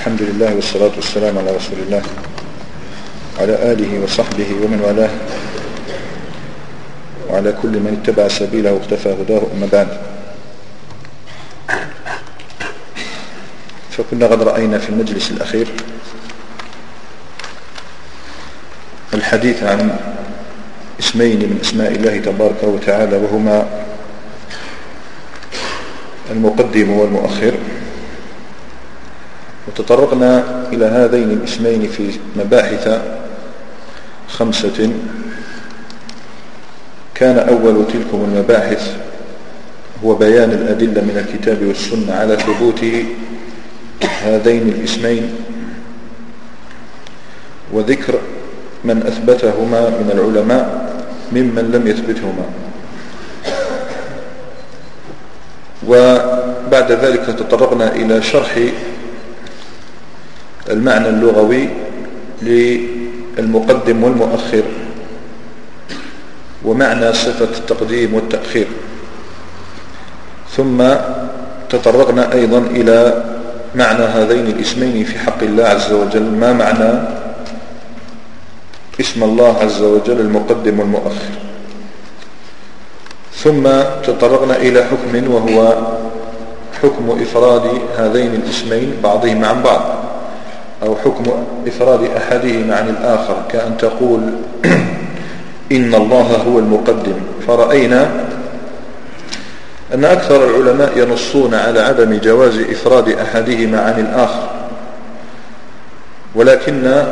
الحمد لله والصلاة والسلام على رسول الله وعلى آله وصحبه ومن والاه وعلى كل من اتبع سبيله واقتفى هداه. أما بعد، فكنا قد رأينا في المجلس الأخير الحديث عن اسمين من اسماء الله تبارك وتعالى، وهما المقدم والمؤخر، وتطرقنا إلى هذين الاسمين في مباحث 5. كان أول تلكم المباحث هو بيان الأدلة من الكتاب والسنة على ثبوت هذين الاسمين، وذكر من أثبتهما من العلماء ممن لم يثبتهما. وبعد ذلك تطرقنا إلى شرح المعنى اللغوي للمقدم والمؤخر، ومعنى صفة التقديم والتأخير. ثم تطرقنا أيضا إلى معنى هذين الاسمين في حق الله عز وجل، ما معنى اسم الله عز وجل المقدم والمؤخر. ثم تطرقنا إلى حكم، وهو حكم إفراد هذين الاسمين بعضهما عن بعض، أو حكم إفراد أحدهما عن الآخر، كأن تقول إن الله هو المقدم. فرأينا أن أكثر العلماء ينصون على عدم جواز إفراد أحدهما عن الآخر، ولكن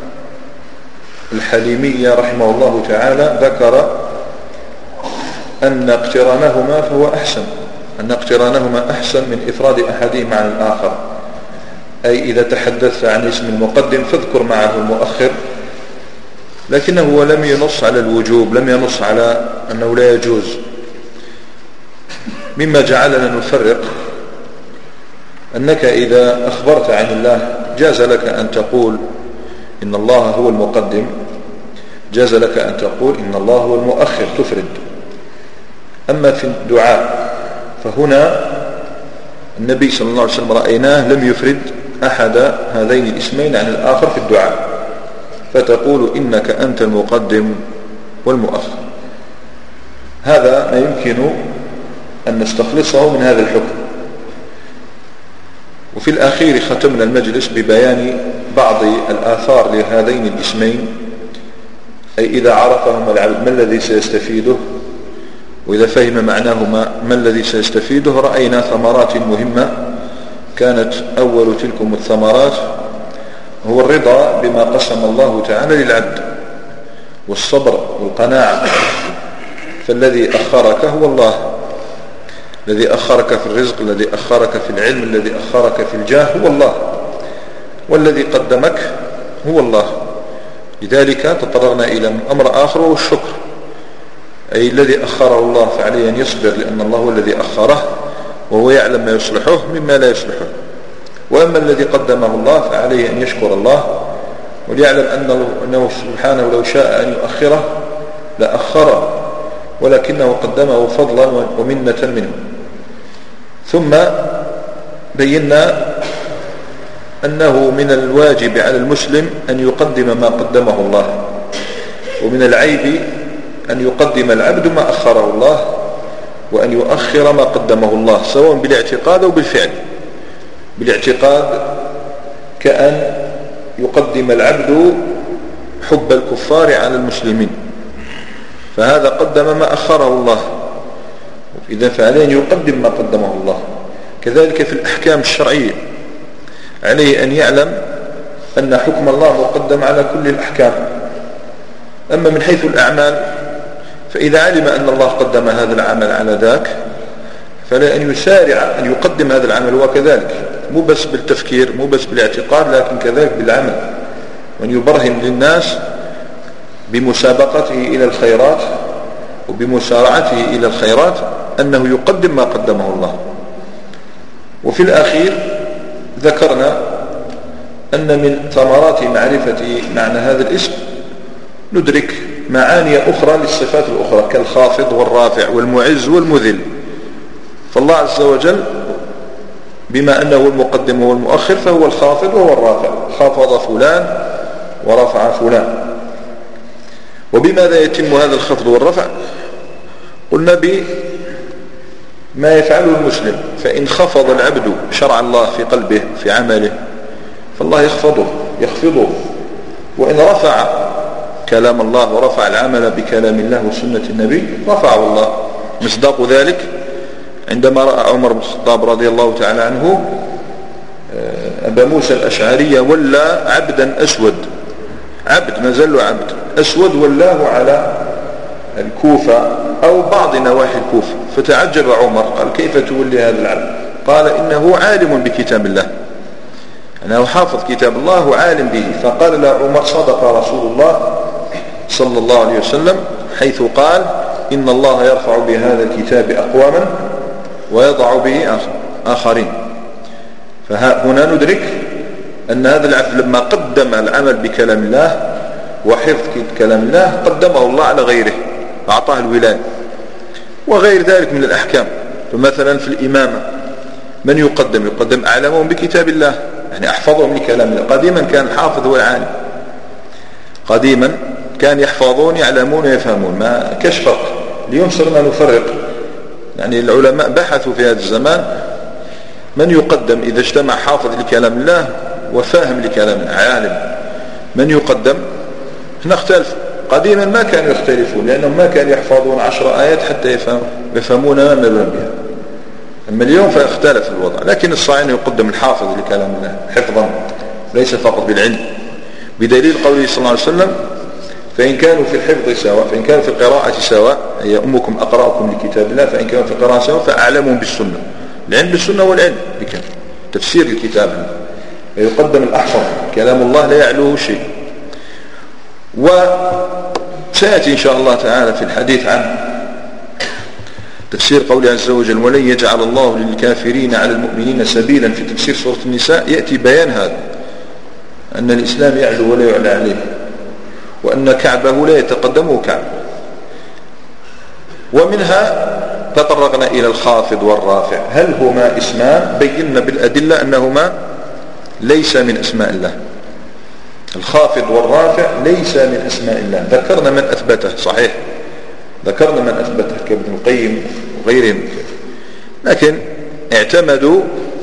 الحليمي رحمه الله تعالى ذكر أن اقترانهما فهو أحسن، أن اقترانهما أحسن من إفراد أحدهما عن الآخر. أي إذا تحدثت عن اسم المقدم فاذكر معه المؤخر، لكنه لم ينص على الوجوب، لم ينص على أنه لا يجوز. مما جعلنا نفرق أنك إذا أخبرت عن الله جاز لك أن تقول إن الله هو المقدم، جاز لك أن تقول إن الله هو المؤخر، تفرد. أما في الدعاء فهنا النبي صلى الله عليه وسلم رأيناه لم يفرد أحد هذين الاسمين عن الآخر في الدعاء، فتقول إنك أنت المقدم والمؤخر. هذا ما يمكن أن نستخلصه من هذا الحكم. وفي الأخير ختمنا المجلس ببيان بعض الآثار لهذين الاسمين، أي إذا عرفهما العبد ما الذي سيستفيده، وإذا فهم معناهما ما الذي سيستفيده. رأينا ثمرات مهمة، كانت أول تلكم الثمرات هو الرضا بما قسم الله تعالى للعبد، والصبر والقناعة. فالذي أخرك هو الله، الذي أخرك في الرزق، الذي أخرك في العلم، الذي أخرك في الجاه هو الله، والذي قدمك هو الله. لذلك تطرقنا إلى أمر آخر وهو الشكر، أي الذي أخره الله فعليه أن يصبر، لأن الله هو الذي أخره وهو يعلم ما يصلحه مما لا يصلحه. وأما الذي قدمه الله فعليه أن يشكر الله، وليعلم أنه سبحانه لو شاء أن يؤخره لأخره، ولكنه قدمه فضلا ومنة منه. ثم بينا أنه من الواجب على المسلم أن يقدم ما قدمه الله، ومن العيب أن يقدم العبد ما أخره الله، وأن يؤخر ما قدمه الله، سواء بالاعتقاد أو بالفعل. بالاعتقاد كأن يقدم العبد حب الكفار على المسلمين، فهذا قدم ما أخره الله، إذا فعليه أن يقدم ما قدمه الله. كذلك في الأحكام الشرعية عليه أن يعلم أن حكم الله مقدم على كل الأحكام. أما من حيث الأعمال فإذا علم أن الله قدم هذا العمل على ذاك فلا أن يسارع أن يقدم هذا العمل، وكذلك مو بس بالتفكير، مو بس بالاعتقاد، لكن كذلك بالعمل، وأن يبرهن للناس بمسابقته إلى الخيرات وبمسارعته إلى الخيرات أنه يقدم ما قدمه الله. وفي الأخير ذكرنا أن من ثمرات معرفة معنى هذا الاسم ندرك معاني أخرى للصفات الأخرى، كالخافض والرافع والمعز والمذل. فالله عز وجل بما أنه المقدم والمؤخر فهو الخافض وهو الرافع، خافض فلان ورفع فلان. وبماذا يتم هذا الخفض والرفع؟ قلنا بما يفعله المسلم، فإن خفض العبد شرع الله في قلبه في عمله فالله يخفضه، وإن رفع كلام الله ورفع العمل بكلام الله وسنة النبي رفعه الله. مصداق ذلك عندما رأى عمر بن الخطاب رضي الله تعالى عنه أبا موسى الأشعري ولى عبدا أسود، عبد ما زال عبد أسود ولاه على الكوفة أو بعض نواحي الكوفة، فتعجب عمر قال كيف تولي هذا العبد؟ قال إنه عالم بكتاب الله، أنه حافظ كتاب الله وعالم به. فقال له عمر صدق رسول الله صلى الله عليه وسلم حيث قال إن الله يرفع بهذا الكتاب أقواما ويضع به آخرين. فهنا ندرك أن هذا العبد لما قدم العمل بكلام الله وحفظ كلام الله قدمه الله على غيره، أعطاه الولاية. وغير ذلك من الأحكام، فمثلا في الإمامة من يقدم أعلمهم بكتاب الله، يعني أحفظهم لكلام الله. قديما كان الحافظ هو العالم، قديما كان يحفظون يعلمون يفهمون، ما كاش فرق. اليوم صرنا نفرق، يعني العلماء بحثوا في هذا الزمان من يقدم إذا اجتمع حافظ لكلام الله وفاهم لكلام الله عالم، من يقدم؟ هنا اختلف. قديما ما كانوا يختلفون لأنهم ما كانوا يحفظون 10 آيات حتى يفهمون ما ملون بها. أما اليوم فاختلف الوضع، لكن الصحيح يقدم الحافظ لكلام الله حفظا ليس فقط بالعلم، بدليل قوله صلى الله عليه وسلم فإن كانوا في الحفظ سواء، فإن كانوا في القراءة سواء، هي أمكم أقرأكم لكتاب الله، فإن كانوا في القراءة سواء فأعلمهم بالسنة. العلم بالسنة والعلم بكلام تفسير الكتاب، فيقدم الأحفظ، كلام الله لا يعلوه شيء. وسيأتي إن شاء الله تعالى في الحديث عن تفسير قوله عز وجل ولن يجعل الله للكافرين على المؤمنين سبيلا، في تفسير سورة النساء يأتي بيان هذا، أن الإسلام يعلو ولا يعلى عليه، وأن كعبه لا يتقدمه كعب. ومنها تطرقنا إلى الخافض والرافع، هل هما اسمان؟ بينا بالأدلة أنهما ليس من أسماء الله. الخافض والرافع ليس من أسماء الله. ذكرنا من أثبته، صحيح ذكرنا من أثبته كابن القيم وغيرهم، لكن اعتمدوا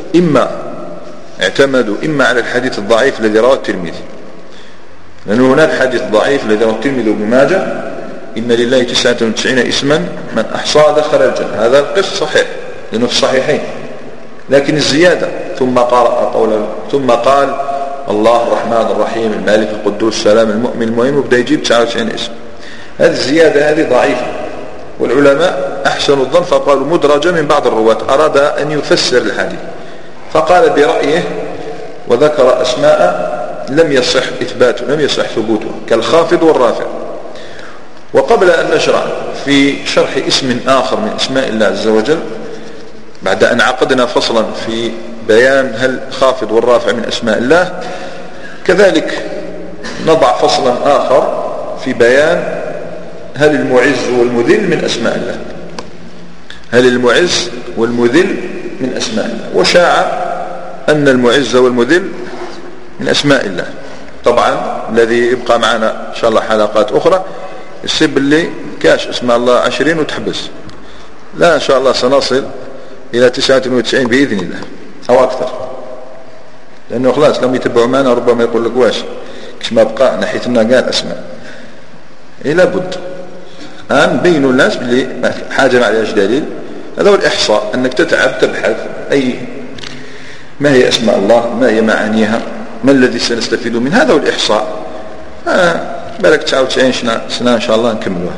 إما على الحديث الضعيف الذي رواه الترمذي، لأن هناك حديث ضعيف الذي رواه الترمذي وابن ماجه إن لله 99 اسما من أحصى دخل الجنة. هذا القص صحيح لأنه في الصحيحين، لكن الزيادة ثم قال الله الرحمن الرحيم المالك القدوس السلام المؤمن المهيمن، وبدأ يجيب 99 اسم. هذه الزيادة هذه ضعيفة، والعلماء أحسنوا الظن فقالوا مدرجة من بعض الرواة أراد أن يفسر الحديث فقال برأيه وذكر أسماء لم يصح إثباته لم يصح ثبوته كالخافض والرافع. وقبل أن نشرع في شرح اسم آخر من اسماء الله عز وجل، بعد أن عقدنا فصلا في بيان هل الخافض والرافع من أسماء الله، كذلك نضع فصلا آخر في بيان هل المعز والمذل من أسماء الله، هل المعز والمذل من أسماء الله. وشاع أن المعز والمذل من أسماء الله. طبعا الذي يبقى معنا إن شاء الله حلقات أخرى السب اللي كاش اسماء الله 20 وتحبس، لا إن شاء الله سنصل إلى 99 بإذن الله أو أكثر، لأنه خلاص لم يتبعوا معنا ربما يقول لك واش كش ما بقى نحيتنا قال أسماء. لابد أن بينوا الناس باللي حاجة ما عليهاش دليل. هذا هو الإحصاء، أنك تتعب تبحث ما هي أسماء الله، ما هي معانيها، ما الذي سنستفيد من هذا. والإحصاء بالك 99 سنة إن شاء الله نكملوها.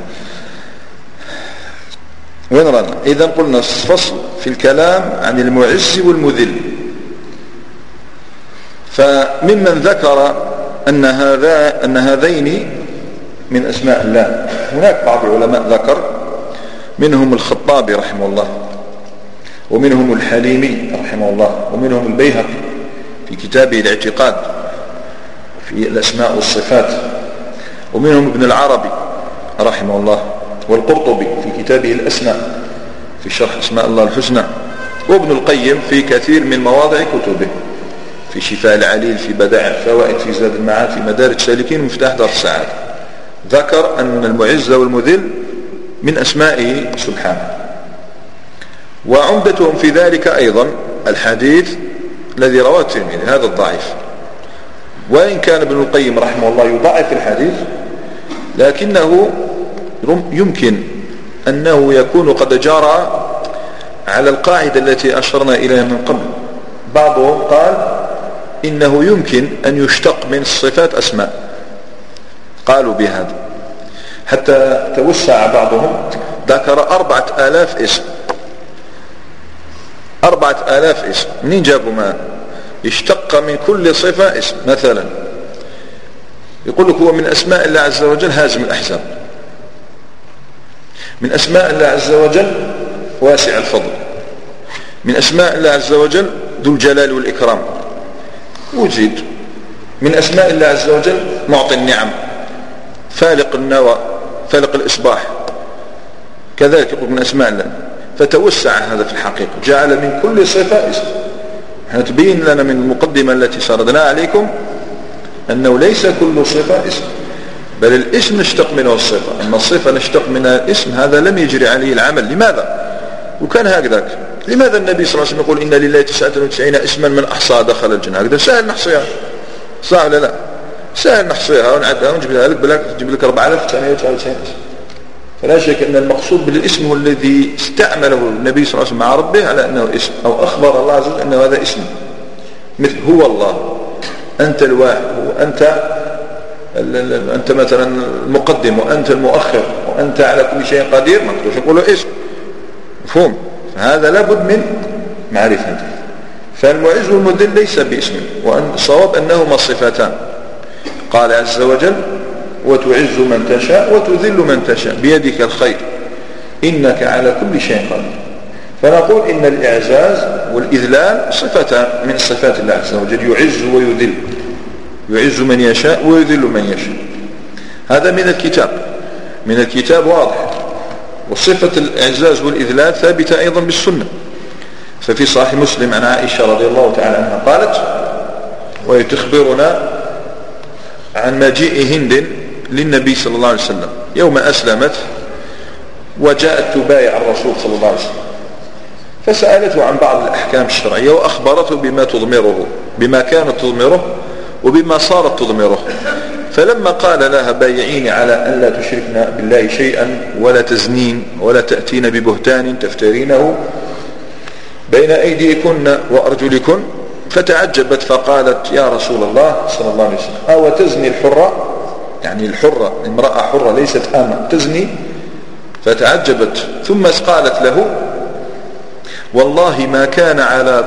وين رانا؟ إذا قلنا فصل في الكلام عن المعز والمذل. فممن ذكر أن هذين من أسماء الله هناك بعض العلماء ذكر، منهم الخطابي رحمه الله، ومنهم الحليمي رحمه الله، ومنهم البيهقي في كتابه الاعتقاد في الأسماء والصفات، ومنهم ابن العربي رحمه الله، والقرطبي في كتابه الأسماء في شرح أسماء الله الحسنى، وابن القيم في كثير من مواضع كتبه، في شفاء العليل، في بدائع الفوائد، في زاد المعاد، في مدارج السالكين، مفتاح دار السعادة، ذكر أن المعز والمذل من أسمائه سبحانه. وعمدتهم في ذلك أيضا الحديث الذي رواه الترمذي، هذا الضعيف، وإن كان ابن القيم رحمه الله يضعف الحديث، لكنه يمكن أنه يكون قد جرى على القاعدة التي أشرنا إليها من قبل. بعضهم قال إنه يمكن أن يشتق من الصفات أسماء، قالوا بهذا، حتى توسع بعضهم، ذكر 4000 اسم. 4000 اسم، منين جابوا ما يشتق من كل صفة اسم؟ مثلا يقول لك هو من أسماء الله عز وجل هازم الأحزاب، من أسماء الله عز وجل واسع الفضل، من أسماء الله عز وجل ذو الجلال والإكرام، وزيد من أسماء الله عز وجل معطي النعم، فالق النوى، فالق الإصباح، كذلك يقول من أسماء الله. فتوسع هذا في الحقيقة، جعل من كل صفة اسم. نحن تبين لنا من المقدمة التي سردنا عليكم أنه ليس كل صفة اسم، بل الاسم نشتق منه الصفة، أما الصفة نشتق منها الاسم، هذا لم يجري عليه العمل. لماذا؟ وكان هكذاك، لماذا النبي صلى الله عليه وسلم يقول إن لله 99 اسما من أحصى دخل الجنة؟ هكذا سهل نحصيها، صح ولا لا؟ سهل نحصيها ونعدها ونجيبها لك، بلاك تجيب لك 4999 اسم. فلا شك أن المقصود بالاسم هو الذي استعمله النبي صلى الله عليه وسلم مع ربه على أنه اسم، أو أخبر الله عز وجل أنه هذا اسم، مثل هو الله، أنت الواحد، أنت مثلا المقدم، وأنت المؤخر، وأنت على كل شيء قدير، ما تقولش نقوله اسم، مفهوم؟ فهذا لابد من معرفته. فالمعز والمذل ليس باسم، والصواب أنهما صفتان. قال عز وجل وتعز من تشاء وتذل من تشاء بيدك الخير إنك على كل شيء قدير. فنقول إن الإعزاز والإذلال صفتان من صفات الله عز وجل، يعز ويذل، يعز من يشاء ويذل من يشاء. هذا من الكتاب واضح. وصفة الإعزاز والإذلال ثابتة أيضا بالسنة، ففي صحيح مسلم عن عائشة رضي الله تعالى عنها قالت، وهي تخبرنا عن مجيء هند للنبي صلى الله عليه وسلم يوم أسلمت وجاءت تبايع الرسول صلى الله عليه وسلم، فسألته عن بعض الأحكام الشرعية وأخبرته بما كانت تضمره وبما صارت تضمره. فلما قال لها بايعيني على أن لا تشركنا بالله شيئا ولا تزنين ولا تأتين ببهتان تفترينه بين أيديكن وأرجلكن، فتعجبت فقالت يا رسول الله صلى الله عليه وسلم أو تزني الحرة، يعني الحرة امرأة حرة ليست آمة تزني؟ فتعجبت، ثم قالت له والله ما كان على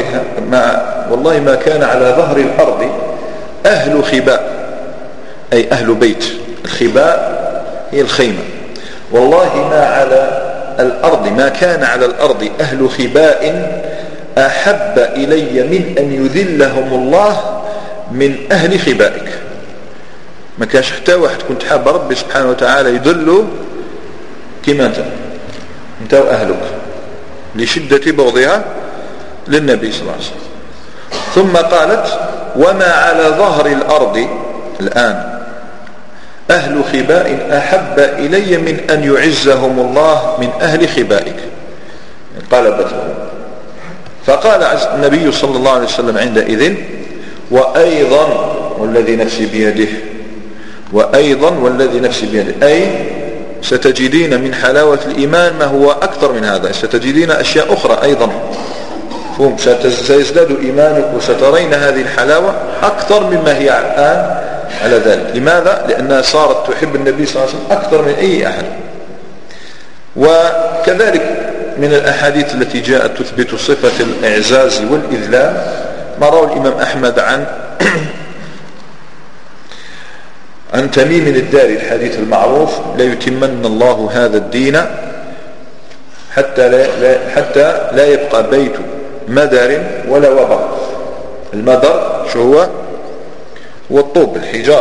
ظهر الأرض أهل خباء، أي أهل بيت، الخباء هي الخيمة، والله ما كان على الأرض أهل خباء أحب إلي من أن يذلهم الله من أهل خبائك. ما كانش حتى واحد كنت حاب ربي سبحانه وتعالى يذله كما أنت وأهلك، لشدة بغضها للنبي صلى الله عليه وسلم. ثم قالت وما على ظهر الأرض الآن أهل خباء أحب إلي من أن يعزهم الله من أهل خبائك، قلبتهم. فقال النبي صلى الله عليه وسلم عندئذ وأيضا والذي نفسي بيده، أي ستجدين من حلاوة الإيمان ما هو أكثر من هذا، ستجدين أشياء أخرى أيضا، سيزداد إيمانك وسترين هذه الحلاوة أكثر مما هي الآن على ذلك. لماذا؟ لأنها صارت تحب النبي صلى الله عليه وسلم أكثر من أي أحد. وكذلك من الأحاديث التي جاءت تثبت صفة الإعزاز والإذلال ما روى الإمام أحمد عن تميم الداري الحديث المعروف لا يتمن الله هذا الدين حتى لا يبقى بيت مدر ولا وبر. المدر شو هو الطوب،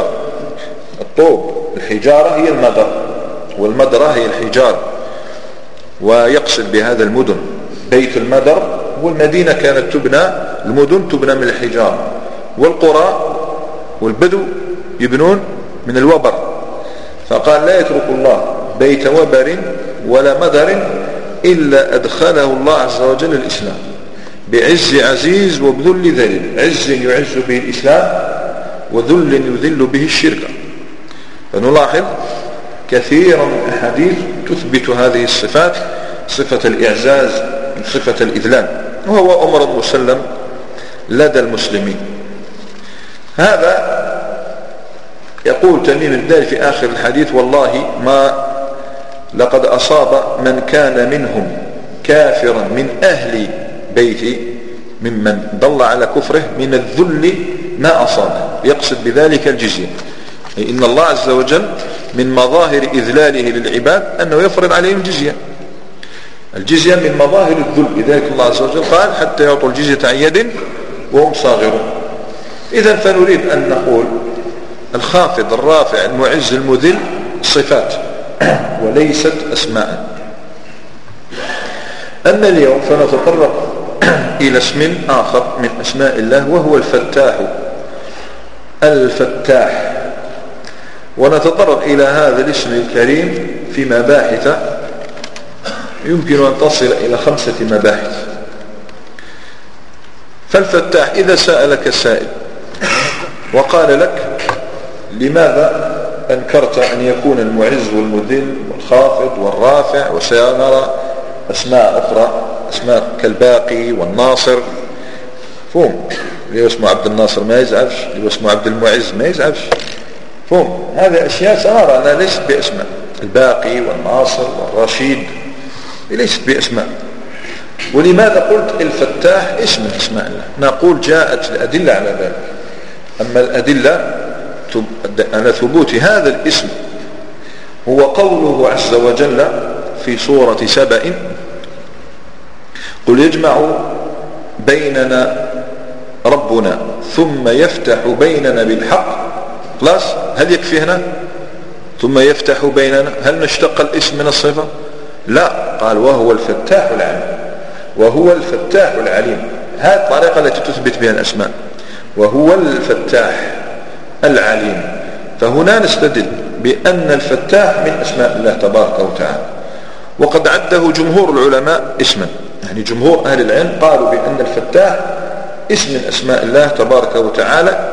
الحجارة هي المدر، والمدرة هي الحجارة، ويقصد بهذا المدن. بيت المدر والمدينة كانت تبنى، المدن تبنى من الحجارة، والقرى والبدو يبنون من الوبر. فقال لا يترك الله بيت وبر ولا مدر إلا أدخله الله عز وجل الإسلام بعز عزيز وبذل ذليل. عز يعز به الإسلام، وذل يذل به الشرك. فنلاحظ كثيرا من الأحاديث تثبت هذه الصفات، صفة الإعزاز، صفة الإذلال، وهو أمر مسلم لدى المسلمين. هذا يقول تميم الداري في آخر الحديث: والله ما لقد أصاب من كان منهم كافرا من أهل بيتي ممن ضل على كفره من الذل ما أصابه، يقصد بذلك الجزية. إن الله عز وجل من مظاهر إذلاله للعباد أنه يفرض عليهم الجزية. الجزية من مظاهر الذل، لذلك الله عز وجل قال: حتى يعطوا الجزية عن يد وهم صاغرون. إذن فنريد أن نقول الخافض الرافع المعز المذل صفات وليست أسماء. أما اليوم فنتطرق إلى اسم آخر من أسماء الله، وهو الفتاح. الفتاح. ونتطرق إلى هذا الاسم الكريم في مباحث يمكن أن تصل إلى 5 مباحث. فالفتاح: إذا سألك سائل وقال لك: لماذا أنكرت أن يكون المعز والمذل والخافض والرافع؟ وسنرى أسماء أخرى، أسماء كالباقي والناصر. فهم اللي اسمه عبد الناصر ما يزعفش، اللي اسمه عبد المعز ما يزعفش. فهم هذه أشياء سنرى أنها ليست بأسماء. الباقي والناصر والرشيد ليست بأسماء. ولماذا قلت الفتاح اسم من أسماء الله؟ نقول جاءت الأدلة على ذلك. أما الأدلة على ثبوت هذا الاسم هو قوله عز وجل في سورة سبأ: قل يجمع بيننا ربنا ثم يفتح بيننا بالحق. خلاص، هل يكفي هنا ثم يفتح بيننا؟ هل نشتق الاسم من الصفة؟ لا، قال: وهو الفتاح العليم. وهو الفتاح العليم، هذه الطريقة التي تثبت بها الأسماء. وهو الفتاح العليم. فهنا نستدل بأن الفتاح من أسماء الله تبارك وتعالى، وقد عده جمهور العلماء اسما. يعني جمهور أهل العلم قالوا بأن الفتاح اسم من أسماء الله تبارك وتعالى،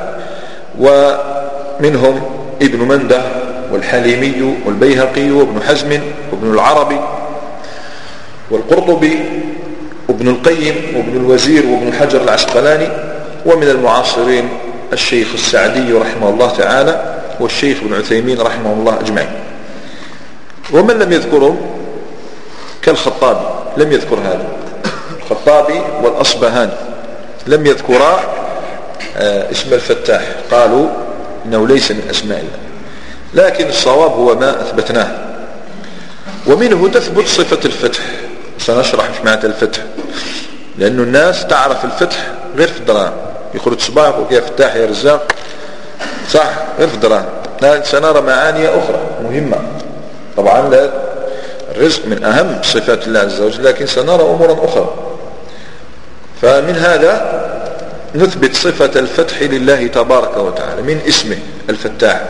ومنهم ابن منده والحليمي والبيهقي وابن حزم وابن العربي والقرطبي وابن القيم وابن الوزير وابن حجر العسقلاني، ومن المعاصرين الشيخ السعدي رحمه الله تعالى والشيخ ابن عثيمين رحمه الله أجمعين. ومن لم يذكرهم كالخطابي لم يذكر هذا. الخطابي والأصبهاني لم يذكرا اسم الفتاح، قالوا إنه ليس من أسماء الله. لكن الصواب هو ما أثبتناه. ومنه تثبت صفة الفتح. سنشرح ايش معنى الفتح، لأن الناس تعرف الفتح غير في الدراهم، يخرج صباح ويقول يا فتاح يا رزاق، صح، غير في الدراهم. لا، سنرى معاني أخرى مهمة. طبعا لا، الرزق من أهم صفات الله عز وجل، لكن سنرى أمورا أخرى. فمن هذا نثبت صفة الفتح لله تبارك وتعالى من اسمه الفتاح.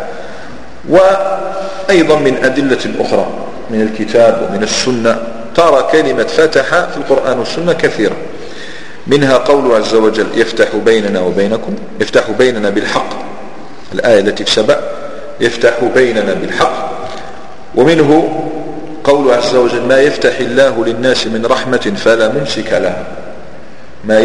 وأيضا من أدلة أخرى من الكتاب ومن السنة ترى كلمة فتح في القرآن والسنة كثيرة. منها قوله عز وجل: يفتح بيننا وبينكم، يفتح بيننا بالحق، الآية التي في سبأ: يفتح بيننا بالحق. ومنه قوله عز وجل: ما يفتح الله للناس من رحمة فلا ممسك لها. ما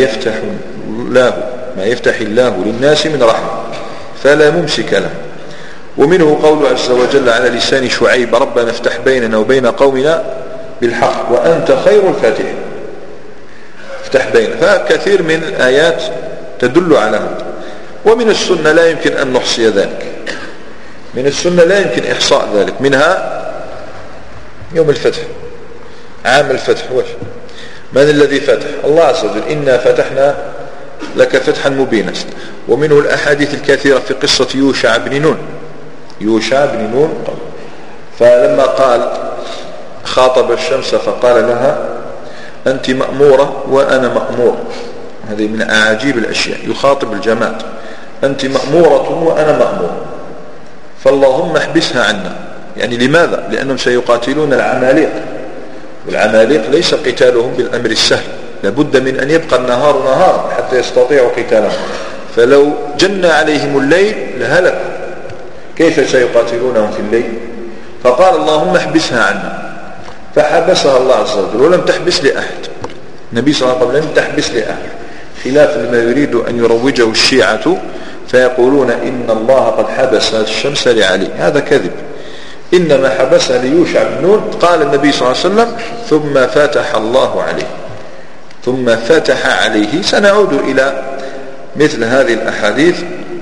يفتح الله للناس من رحمة فلا ممسك لها. ومنه قوله عز وجل على لسان شعيب: ربنا افتح بيننا وبين قومنا بالحق وأنت خير الفاتحين. افتح بيننا. فكثير من الآيات تدل على هذا. ومن السنة لا يمكن أن نحصي ذلك، من السنة لا يمكن إحصاء ذلك. منها يوم الفتح، عام الفتح، من الذي فتح؟ الله عز وجل: إنا فتحنا لك فتحا مبينا. ومنه الأحاديث الكثيرة في قصة يوشع بن نون. يوشع بن نون فلما قال خاطب الشمس فقال لها: أنت مأمورة وأنا مأمور. هذه من أعاجيب الأشياء، يخاطب الجماد، أنت مأمورة وأنا مأمور، فاللهم احبسها عنا. يعني لماذا؟ لأنهم سيقاتلون العماليق، والعماليق ليس قتالهم بالأمر السهل، لابد من أن يبقى النهار نهار حتى يستطيعوا قتالهم، فلو جن عليهم الليل لهلكوا، كيف سيقاتلونهم في الليل؟ فقال اللهم احبسها عنا، فحبسها الله عز وجل، ولم تحبس لأحد. النبي صلى الله عليه وسلم لم تحبس لأحد، خلاف لما يريد أن يروجه الشيعة فيقولون إن الله قد حبس الشمس لعلي، هذا كذب. إنما حبسها ليوشع بن نون. قال النبي صلى الله عليه وسلم ثم فتح الله عليه، ثم فتح عليه. سنعود إلى مثل هذه الأحاديث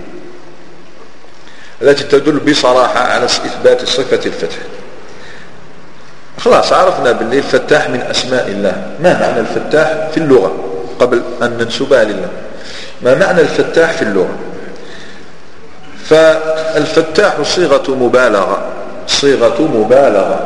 التي تدل بصراحة على إثبات صفة الفتح. خلاص عرفنا بالليل الفتاح من أسماء الله. ما معنى الفتاح في اللغة قبل أن ننسبها لله؟ ما معنى الفتاح في اللغة؟ فالفتاح صيغة مبالغة، صيغة مبالغة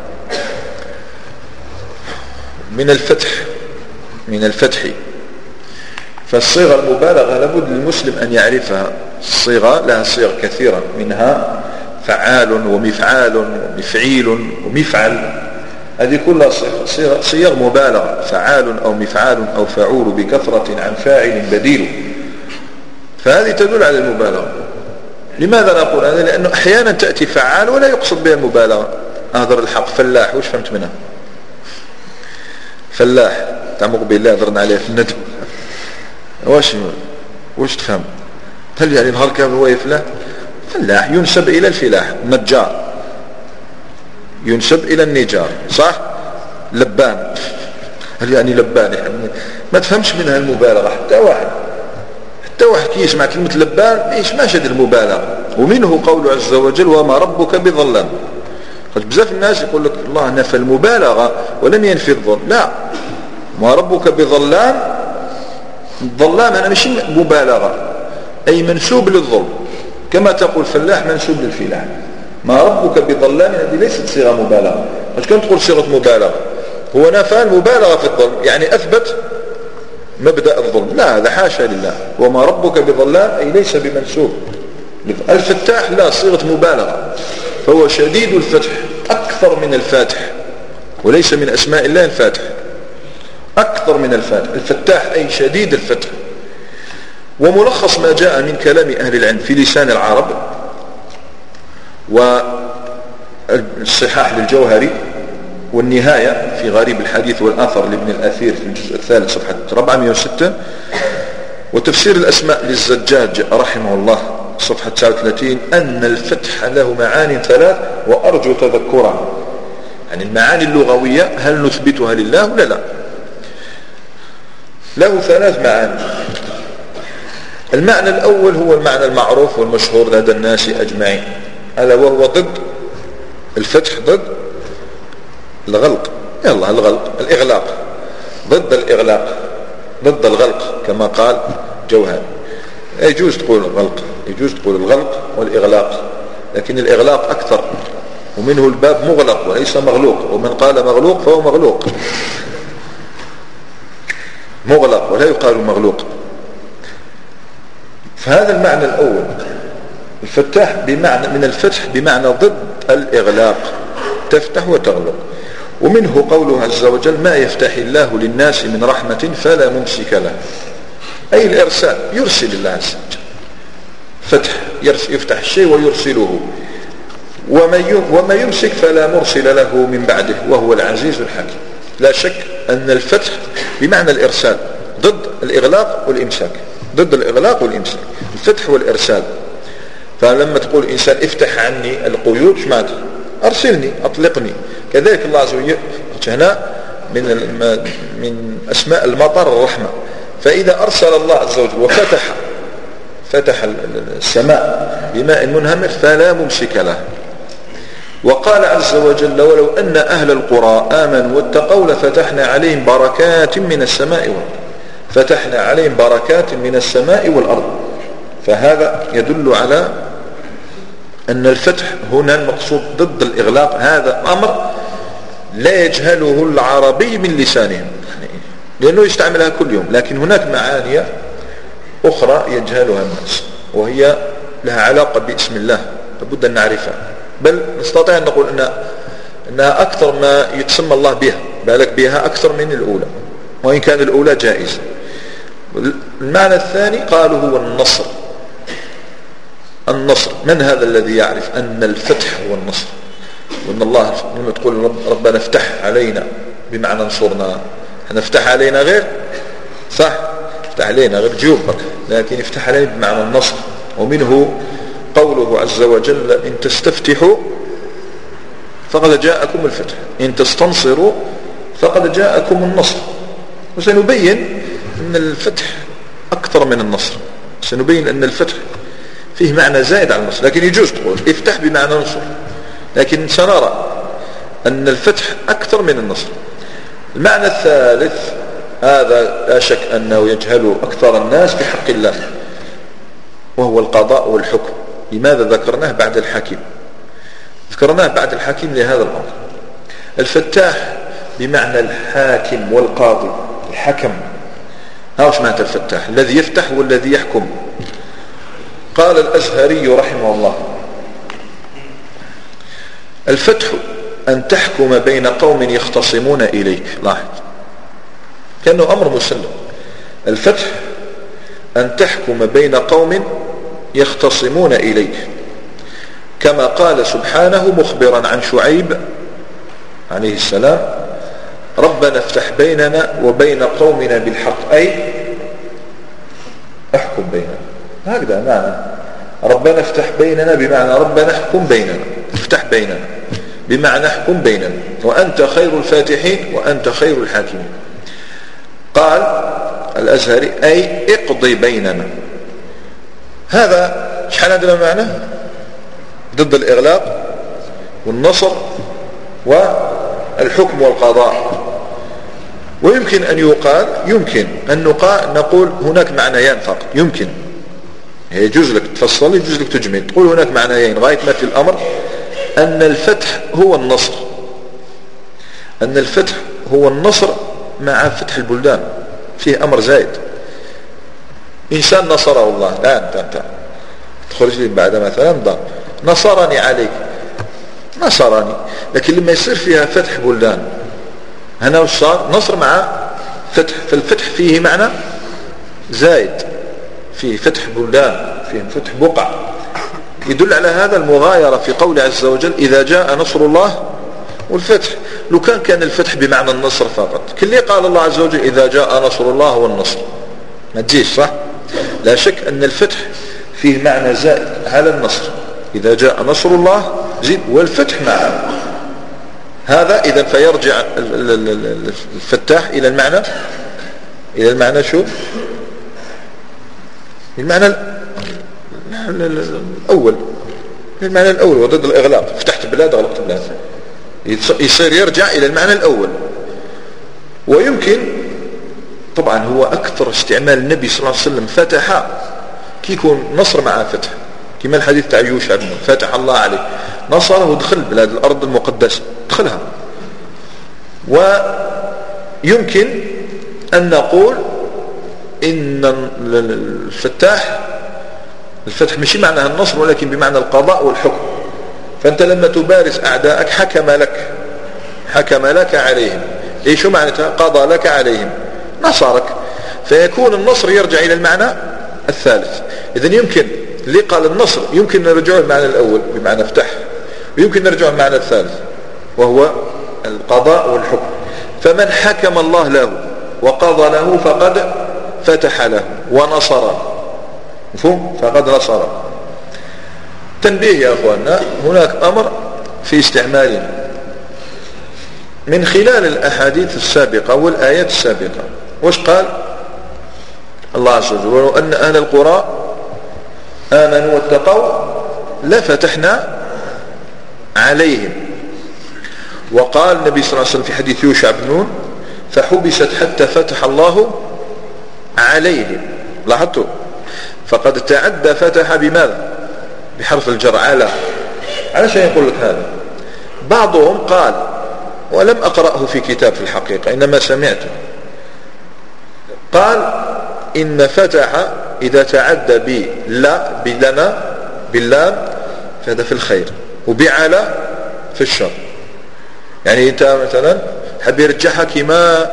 من الفتح، من الفتح. فالصيغة المبالغة لابد للمسلم أن يعرفها. الصيغة لها صيغ كثيرة، منها فعال ومفعال ومفعيل ومفعل، هذه كلها صيغ مبالغة، فعال أو مفعال أو فعول بكثرة عن فاعل بديل، فهذه تدل على المبالغة. لماذا نقول هذا؟ لأنه أحيانا تأتي فعال ولا يقصد بها المبالغة. أهدر الحق فلاح، وش فهمت منها؟ فلاح تعمق بالله هضرنا عليه في الندب، وش تفهم؟ هل يعني نهار كامل هو يفلاح؟ فلاح ينسب إلى الفلاح. نجار ينسب إلى النجار، صح؟ لبان، هل يعني لبان؟ يعني ما تفهمش منها المبالغة. حتى واحد كي يسمع كلمة لبان ما شد المبالغة. ومنه قوله عز وجل وما ربك بظلام. بزاف الناس يقول لك الله نفى المبالغة ولم ينفي الظلم. لا، ما ربك بظلام، الظلام أنا مش مبالغة، أي منسوب للظلم، كما تقول فلاح منسوب للفلاح. ما ربك بظلام هذه ليست صيغة مبالغة. مش كنت تقول صيغة مبالغة، هو نفى المبالغة في الظلم، يعني أثبت مبدأ الظلم. لا، هذا حاشا لله. وما ربك بظلام أي ليس بمنسوب. الفتاح لا، صيغة مبالغة، فهو شديد الفتح أكثر من الفاتح، وليس من أسماء الله الفاتح، أكثر من الفاتح. الفتاح أي شديد الفتح. وملخص ما جاء من كلام أهل العلم في لسان العرب والصحاح للجوهري والنهاية في غريب الحديث والآثر لابن الأثير في الجزء الثالث صفحة 406، وتفسير الأسماء للزجاج رحمه الله صفحة 39، أن الفتح له معاني ثلاث وأرجو تذكرها. يعني المعاني اللغوية هل نثبتها لله ولا لا؟ له ثلاث معاني. المعنى الأول هو المعنى المعروف والمشهور لدى الناس أجمعين، ألا وهو ضد الفتح، ضد الغلق. يلا الغلق، الإغلاق، ضد الإغلاق، ضد الغلق كما قال جوهري. يجوز تقول الغلق، يجوز تقول الغلق والإغلاق، لكن الإغلاق أكثر، ومنه الباب مغلق وليس مغلوق، ومن قال مغلوق فهو مغلوق، مغلق ولا يقال مغلوق. فهذا المعنى الأول. الفتاح بمعنى من الفتح بمعنى ضد الإغلاق، تفتح وتغلق. ومنه قوله عز وجل ما يفتح الله للناس من رحمة فلا ممسك له، أي الإرسال، يرسل الله عز وجل. فتح يفتح الشيء ويرسله. وما يمسك فلا مرسل له من بعده وهو العزيز الحكيم. لا شك أن الفتح بمعنى الإرسال ضد الإغلاق والإمساك، ضد الإغلاق والإمساك، الفتح والإرسال. فلما تقول إنسان افتح عني القيود، شو معناته؟ أرسلني، أطلقني. كذلك الله عز وجل هنا من أسماء المطر الرحمة. فإذا أرسل الله عز وجل وفتح السماء بماء منهمر فلا ممسك له. وقال عز وجل ولو أن أهل القرى آمنوا واتقوا لفتحنا عليهم بركات من السماء والأرض، فتحنا عليهم بركات من السماء والأرض. فهذا يدل على أن الفتح هنا المقصود ضد الإغلاق. هذا أمر لا يجهله العربي من لسانهم. يعني لأنه يستعملها كل يوم. لكن هناك معاني أخرى يجهلها الناس وهي لها علاقة باسم الله لابد أن نعرفها، بل نستطيع أن نقول أنها أكثر ما يتسمى الله بها، بالك بها أكثر من الأولى، وإن كان الأولى جائزة. المعنى الثاني قالوا هو النصر. النصر، من هذا الذي يعرف أن الفتح هو النصر؟ وأن الله لما تقول ربنا افتح علينا بمعنى انصرنا، احنا افتح علينا غير صح، افتح علينا غير جيوب، لكن افتح علينا بمعنى النصر. ومنه قوله عز وجل إن تستفتحوا فقد جاءكم الفتح، إن تستنصروا فقد جاءكم النصر. وسنبين أن الفتح أكثر من النصر، سنبين أن الفتح فيه معنى زائد على النصر، لكن يجوز تقول افتح بمعنى نصر، لكن سنرى أن الفتح أكثر من النصر. المعنى الثالث هذا لا شك أنه يجهل أكثر الناس في حق الله، وهو القضاء والحكم. لماذا ذكرناه بعد الحكيم؟ ذكرناه بعد الحكيم لهذا الأمر. الفتاح بمعنى الحاكم والقاضي، الحكم. هاوش معنى الفتاح؟ الذي يفتح والذي يحكم. قال الأزهري رحمه الله الفتح أن تحكم بين قوم يختصمون إليك. لاحظ كأنه أمر مسلم. الفتح أن تحكم بين قوم يختصمون إليك، كما قال سبحانه مخبرا عن شعيب عليه السلام ربنا افتح بيننا وبين قومنا بالحق، أي احكم بيننا. هكذا معنى ربنا افتح بيننا بمعنى ربنا احكم بيننا، افتح بيننا بمعنى احكم بيننا، وأنت خير الفاتحين وأنت خير الحاكمين. قال الأزهري أي اقضي بيننا. هذا شحال عندنا معنى ضد الإغلاق والنصر والحكم والقضاء. ويمكن أن يقال، يمكن أن نقول هناك معنيان فقط. يمكن يجوز لك تفصل، يجوز لك تجمل، تقول هناك معنيين غاية ما في الأمر أن الفتح هو النصر، أن الفتح هو النصر مع فتح البلدان، فيه أمر زائد. إنسان نصره الله، لا أنت تخرج لي بعد مثلا ضرب نصرني عليك، نصرني، لكن لما يصير فيها فتح بلدان هنا وش صار؟ نصر مع فتح، فالفتح فيه معنى زائد، فيه فتح بلدان، فيه فتح بقع. يدل على هذا المغايرة في قول عز وجل إذا جاء نصر الله والفتح. لو كان الفتح بمعنى النصر فقط، كل قال الله عز وجل إذا جاء نصر الله والنصر ما تجيش صح. لا شك أن الفتح فيه معنى زائد على النصر، إذا جاء نصر الله زيد والفتح معه. هذا إذا فيرجع الفتاح إلى المعنى، إلى المعنى شو؟ المعنى الأول، المعنى الأول وضد الإغلاق، فتحت بلاد أغلقت بلاد، يصير يرجع إلى المعنى الأول. ويمكن طبعا هو أكثر استعمال النبي صلى الله عليه وسلم فتح كي يكون نصر مع فتح، كما الحديث تاع يوشع بن فتح الله عليه، نصره ودخل بلاد الأرض المقدسة، دخلها. ويمكن أن نقول إن الفتح مش معنى النصر ولكن بمعنى القضاء والحكم. فأنت لما تبارز أعداءك حكم لك عليهم، إيه شو معناتها؟ قضى لك عليهم، نصرك، فيكون النصر يرجع إلى المعنى الثالث. إذن يمكن اللي قال النصر يمكن نرجعه المعنى الأول بمعنى افتح، ويمكن نرجعه المعنى الثالث وهو القضاء والحكم. فمن حكم الله له وقضى له فقد فتح له ونصره، مفهوم؟ فقد نصره. تنبيه يا أخواننا، هناك أمر في استعماله من خلال الأحاديث السابقة والآيات السابقة. وش قال الله عز وجل؟ ولو أن أهل القرى آمنوا واتقوا لفتحنا عليهم. وقال النبي صلى الله عليه وسلم في حديث يوشع بن نون فحبست حتى فتح الله عليهم. لاحظتوا؟ فقد تعدى فتح بماذا؟ بحرف الجر على شيء يقول لك هذا. بعضهم قال ولم أقرأه في كتاب في الحقيقة إنما سمعته، قال إن فتح إذا تعدى بلا بلنا باللام فهذا في الخير، وبعلى في الشر. يعني أنت مثلا حب يرجعها كما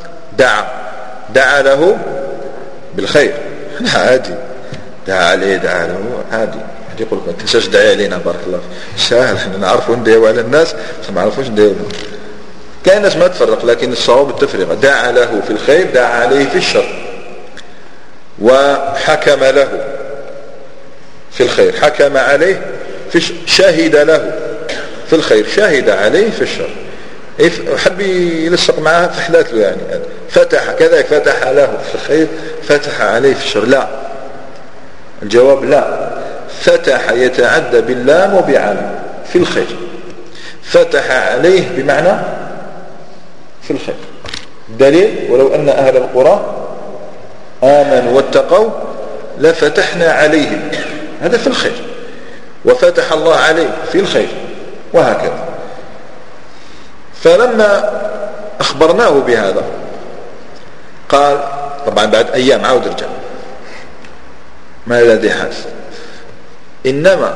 دعا له بالخير عادي، دعا عليه دعا له عادي. يقول لك ما تنساش دعي علينا بارك الله فيك، سهل احنا نعرفوا ندعيو على الناس ما نعرفوش ندعيو. كاين ناس ما تفرق، لكن الصواب التفرقه. دعا له في الخير، دعا عليه في الشر. وحكم له في الخير، حكم عليه في شهد له في الخير، شهد عليه في الشر. حب يلصق معها فحلات له يعني. فتح كذلك، فتح له في الخير، فتح عليه في الشر. لا، الجواب لا. فتح يتعدى باللام وبعلى في الخير، فتح عليه بمعنى في الخير. دليل: ولو أن أهل القرى آمنوا واتقوا لفتحنا عليهم، هذا في الخير. وفتح الله عليه في الخير، وهكذا. فلما أخبرناه بهذا قال، طبعا بعد أيام عاود رجع ما الذي حدث، إنما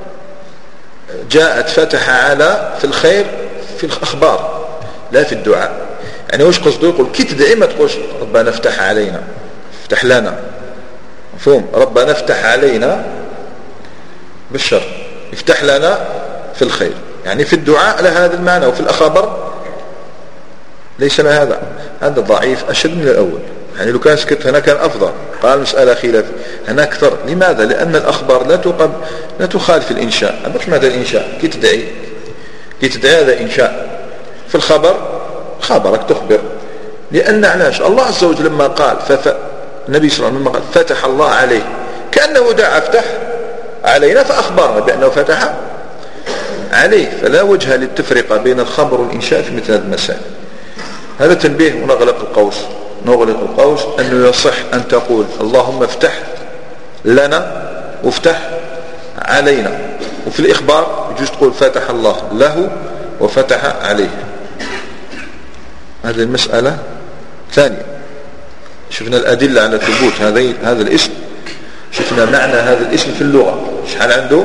جاءت فتح على في الخير في الأخبار لا في الدعاء. يعني وش قصده؟ يقول كي تدعي ما تقولش ربنا افتح علينا، افتح لنا، مفهوم؟ ربنا افتح علينا بالشر، افتح لنا في الخير. يعني في الدعاء لهذا المعنى، وفي الأخبار ليس لهذا. هذا ضعيف أشد من الأول. يعني لو كان سكت هنا كان أفضل. قال مسألة خلاف هنا أكثر. لماذا؟ لأن الأخبار لا تخالف الإنشاء. أبقى ماذا الإنشاء؟ كي تدعي هذا إنشاء. في الخبر خبرك تخبر. لأن علاش الله عز وجل لما قال النبي صلى الله عليه وسلم قال فتح الله عليه، كأنه دعا افتح علينا، فأخبرنا بأنه فتح عليه. فلا وجه للتفرقة بين الخبر والإنشاء في مثل هذه المسائل. هذا تنبيه. ونغلق القوس أنه يصح أن تقول اللهم افتح لنا وافتح علينا. وفي الإخبار يجوز تقول فتح الله له وفتح عليه. هذه المسألة ثانية. شفنا الأدلة على ثبوت هذا الاسم، شفنا معنى هذا الاسم في اللغة. شحال عنده؟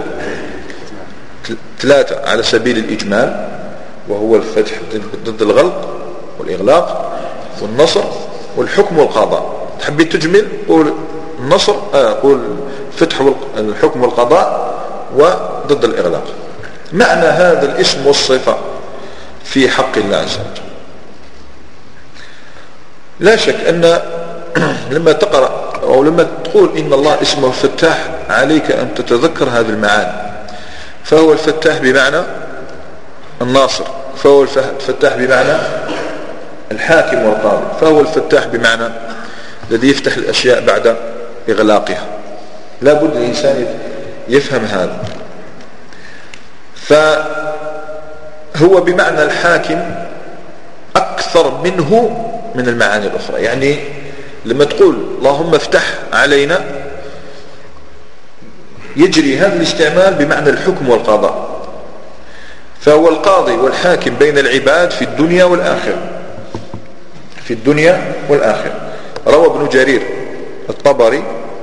3 على سبيل الإجمال، وهو الفتح ضد الغلق والإغلاق والنصر والحكم والقضاء. تحبي تجمل قول النصر، قول الفتح والحكم والقضاء وضد الإغلاق. معنى هذا الاسم والصفة في حق الله عز وجل. لا شك أن لما تقرأ أو لما تقول إن الله اسمه الفتاح عليك أن تتذكر هذه المعاني. فهو الفتاح بمعنى الناصر، فهو الفتاح بمعنى الحاكم والقاضي، فهو الفتاح بمعنى الذي يفتح الأشياء بعد إغلاقها. لا بد الإنسان يفهم هذا. فهو بمعنى الحاكم أكثر منه من المعاني الأخرى. يعني لما تقول اللهم افتح علينا يجري هذا الاستعمال بمعنى الحكم والقضاء. فهو القاضي والحاكم بين العباد في الدنيا والآخرة. روى ابن جرير الطبري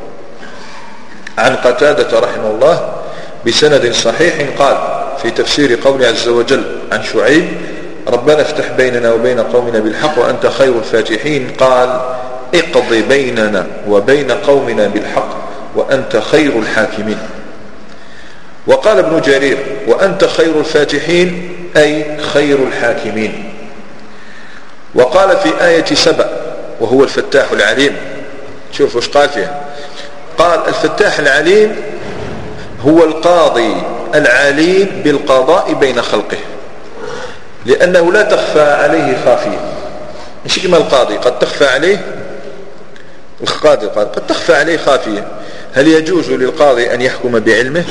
عن قتادة رحمه الله بسند صحيح قال في تفسير قوله عز وجل عن شعيب ربنا افتح بيننا وبين قومنا بالحق وأنت خير الفاتحين، قال اقضي بيننا وبين قومنا بالحق وأنت خير الحاكمين. وقال ابن جرير وأنت خير الفاتحين أي خير الحاكمين. وقال في آية 7 وهو الفتاح العليم، شوف وش قال فيها، قال الفتاح العليم هو القاضي العليم بالقضاء بين خلقه، لأنه لا تخفى عليه خافية. مش كما القاضي قد تخفى عليه، القاضي قد تخفى عليه خافية. هل يجوز للقاضي أن يحكم بعلمه؟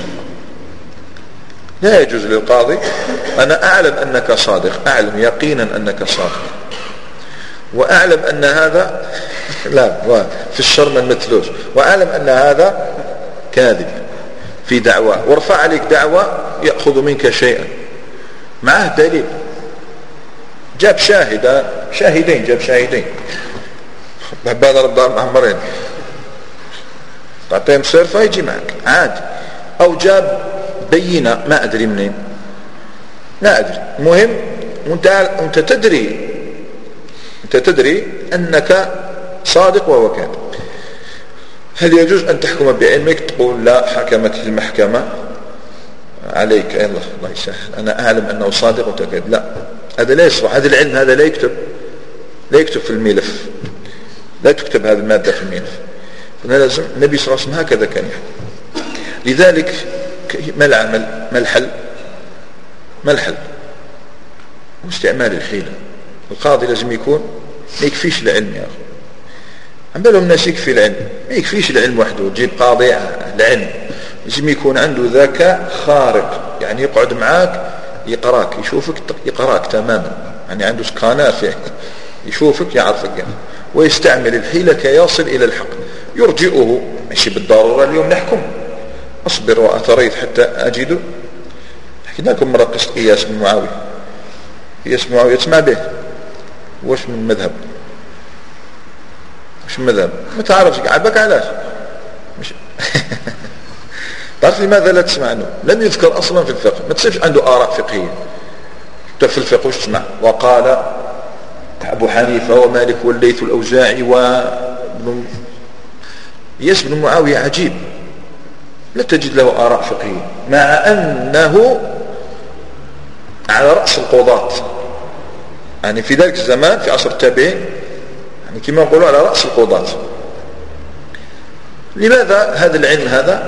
لا يجوز للقاضي. أنا أعلم أنك صادق، أعلم يقينا أنك صادق، وأعلم أن هذا لا في الشر ما نمثلوش، وأعلم أن هذا كاذب في دعوة، وارفع عليك دعوة يأخذ منك شيئا معه دليل. جاب شاهدين بعد ربع معمرين تعطيهم سيرفا يجي معك عادي، أو جاب بينة ما أدري منين لا أدري، المهم أنت تدري أنك صادق وهو كاذب. هل يجوز أن تحكم بعلمك تقول لا حكمت المحكمة عليك الله يسهل أنا أعلم أنه صادق وتكذب؟ لا، هذا لا يصلح، هذا العلم هذا لا يكتب في الملف، لا تكتب هذه المادة في الملف. لازم النبي صلى الله عليه وسلم هكذا كان يحكم. لذلك ما العمل؟ ما الحل؟ واستعمال الحيلة. القاضي لازم يكون ما يكفيش العلم يا أخي، عم بالهم الناس يكفي العلم، ما يكفيش العلم وحده تجيب قاضي العلم، لازم يكون عنده ذكاء خارق، يعني يقعد معاك يقراك يشوفك يقراك تماما، يعني عنده سكانات يعني يشوفك يعرفك يعني. ويستعمل الحيلة كي يصل إلى الحق، يرجئه ماشي بالضرورة اليوم نحكم أصبر وأثريت حتى أجد. حكينا لكم مرة قصة إياس بن معاوية تسمع به، وش من مذهب؟ مش مذهب ما تعرفش عبك علاش مش تعرف لماذا لا تسمع عنه؟ لم يذكر أصلا في الفقه، ما تصيرش عنده آراء فقهية. في الفقه وش تسمع؟ وقال أبو حنيفة ومالك والليث الأوزاعي إياس بن معاوية عجيب، لا تجد له آراء فقهية مع أنه على رأس القضاة، يعني في ذلك الزمان في عصر التابعين يعني كما يقولوا على رأس القضاة. لماذا هذا العلم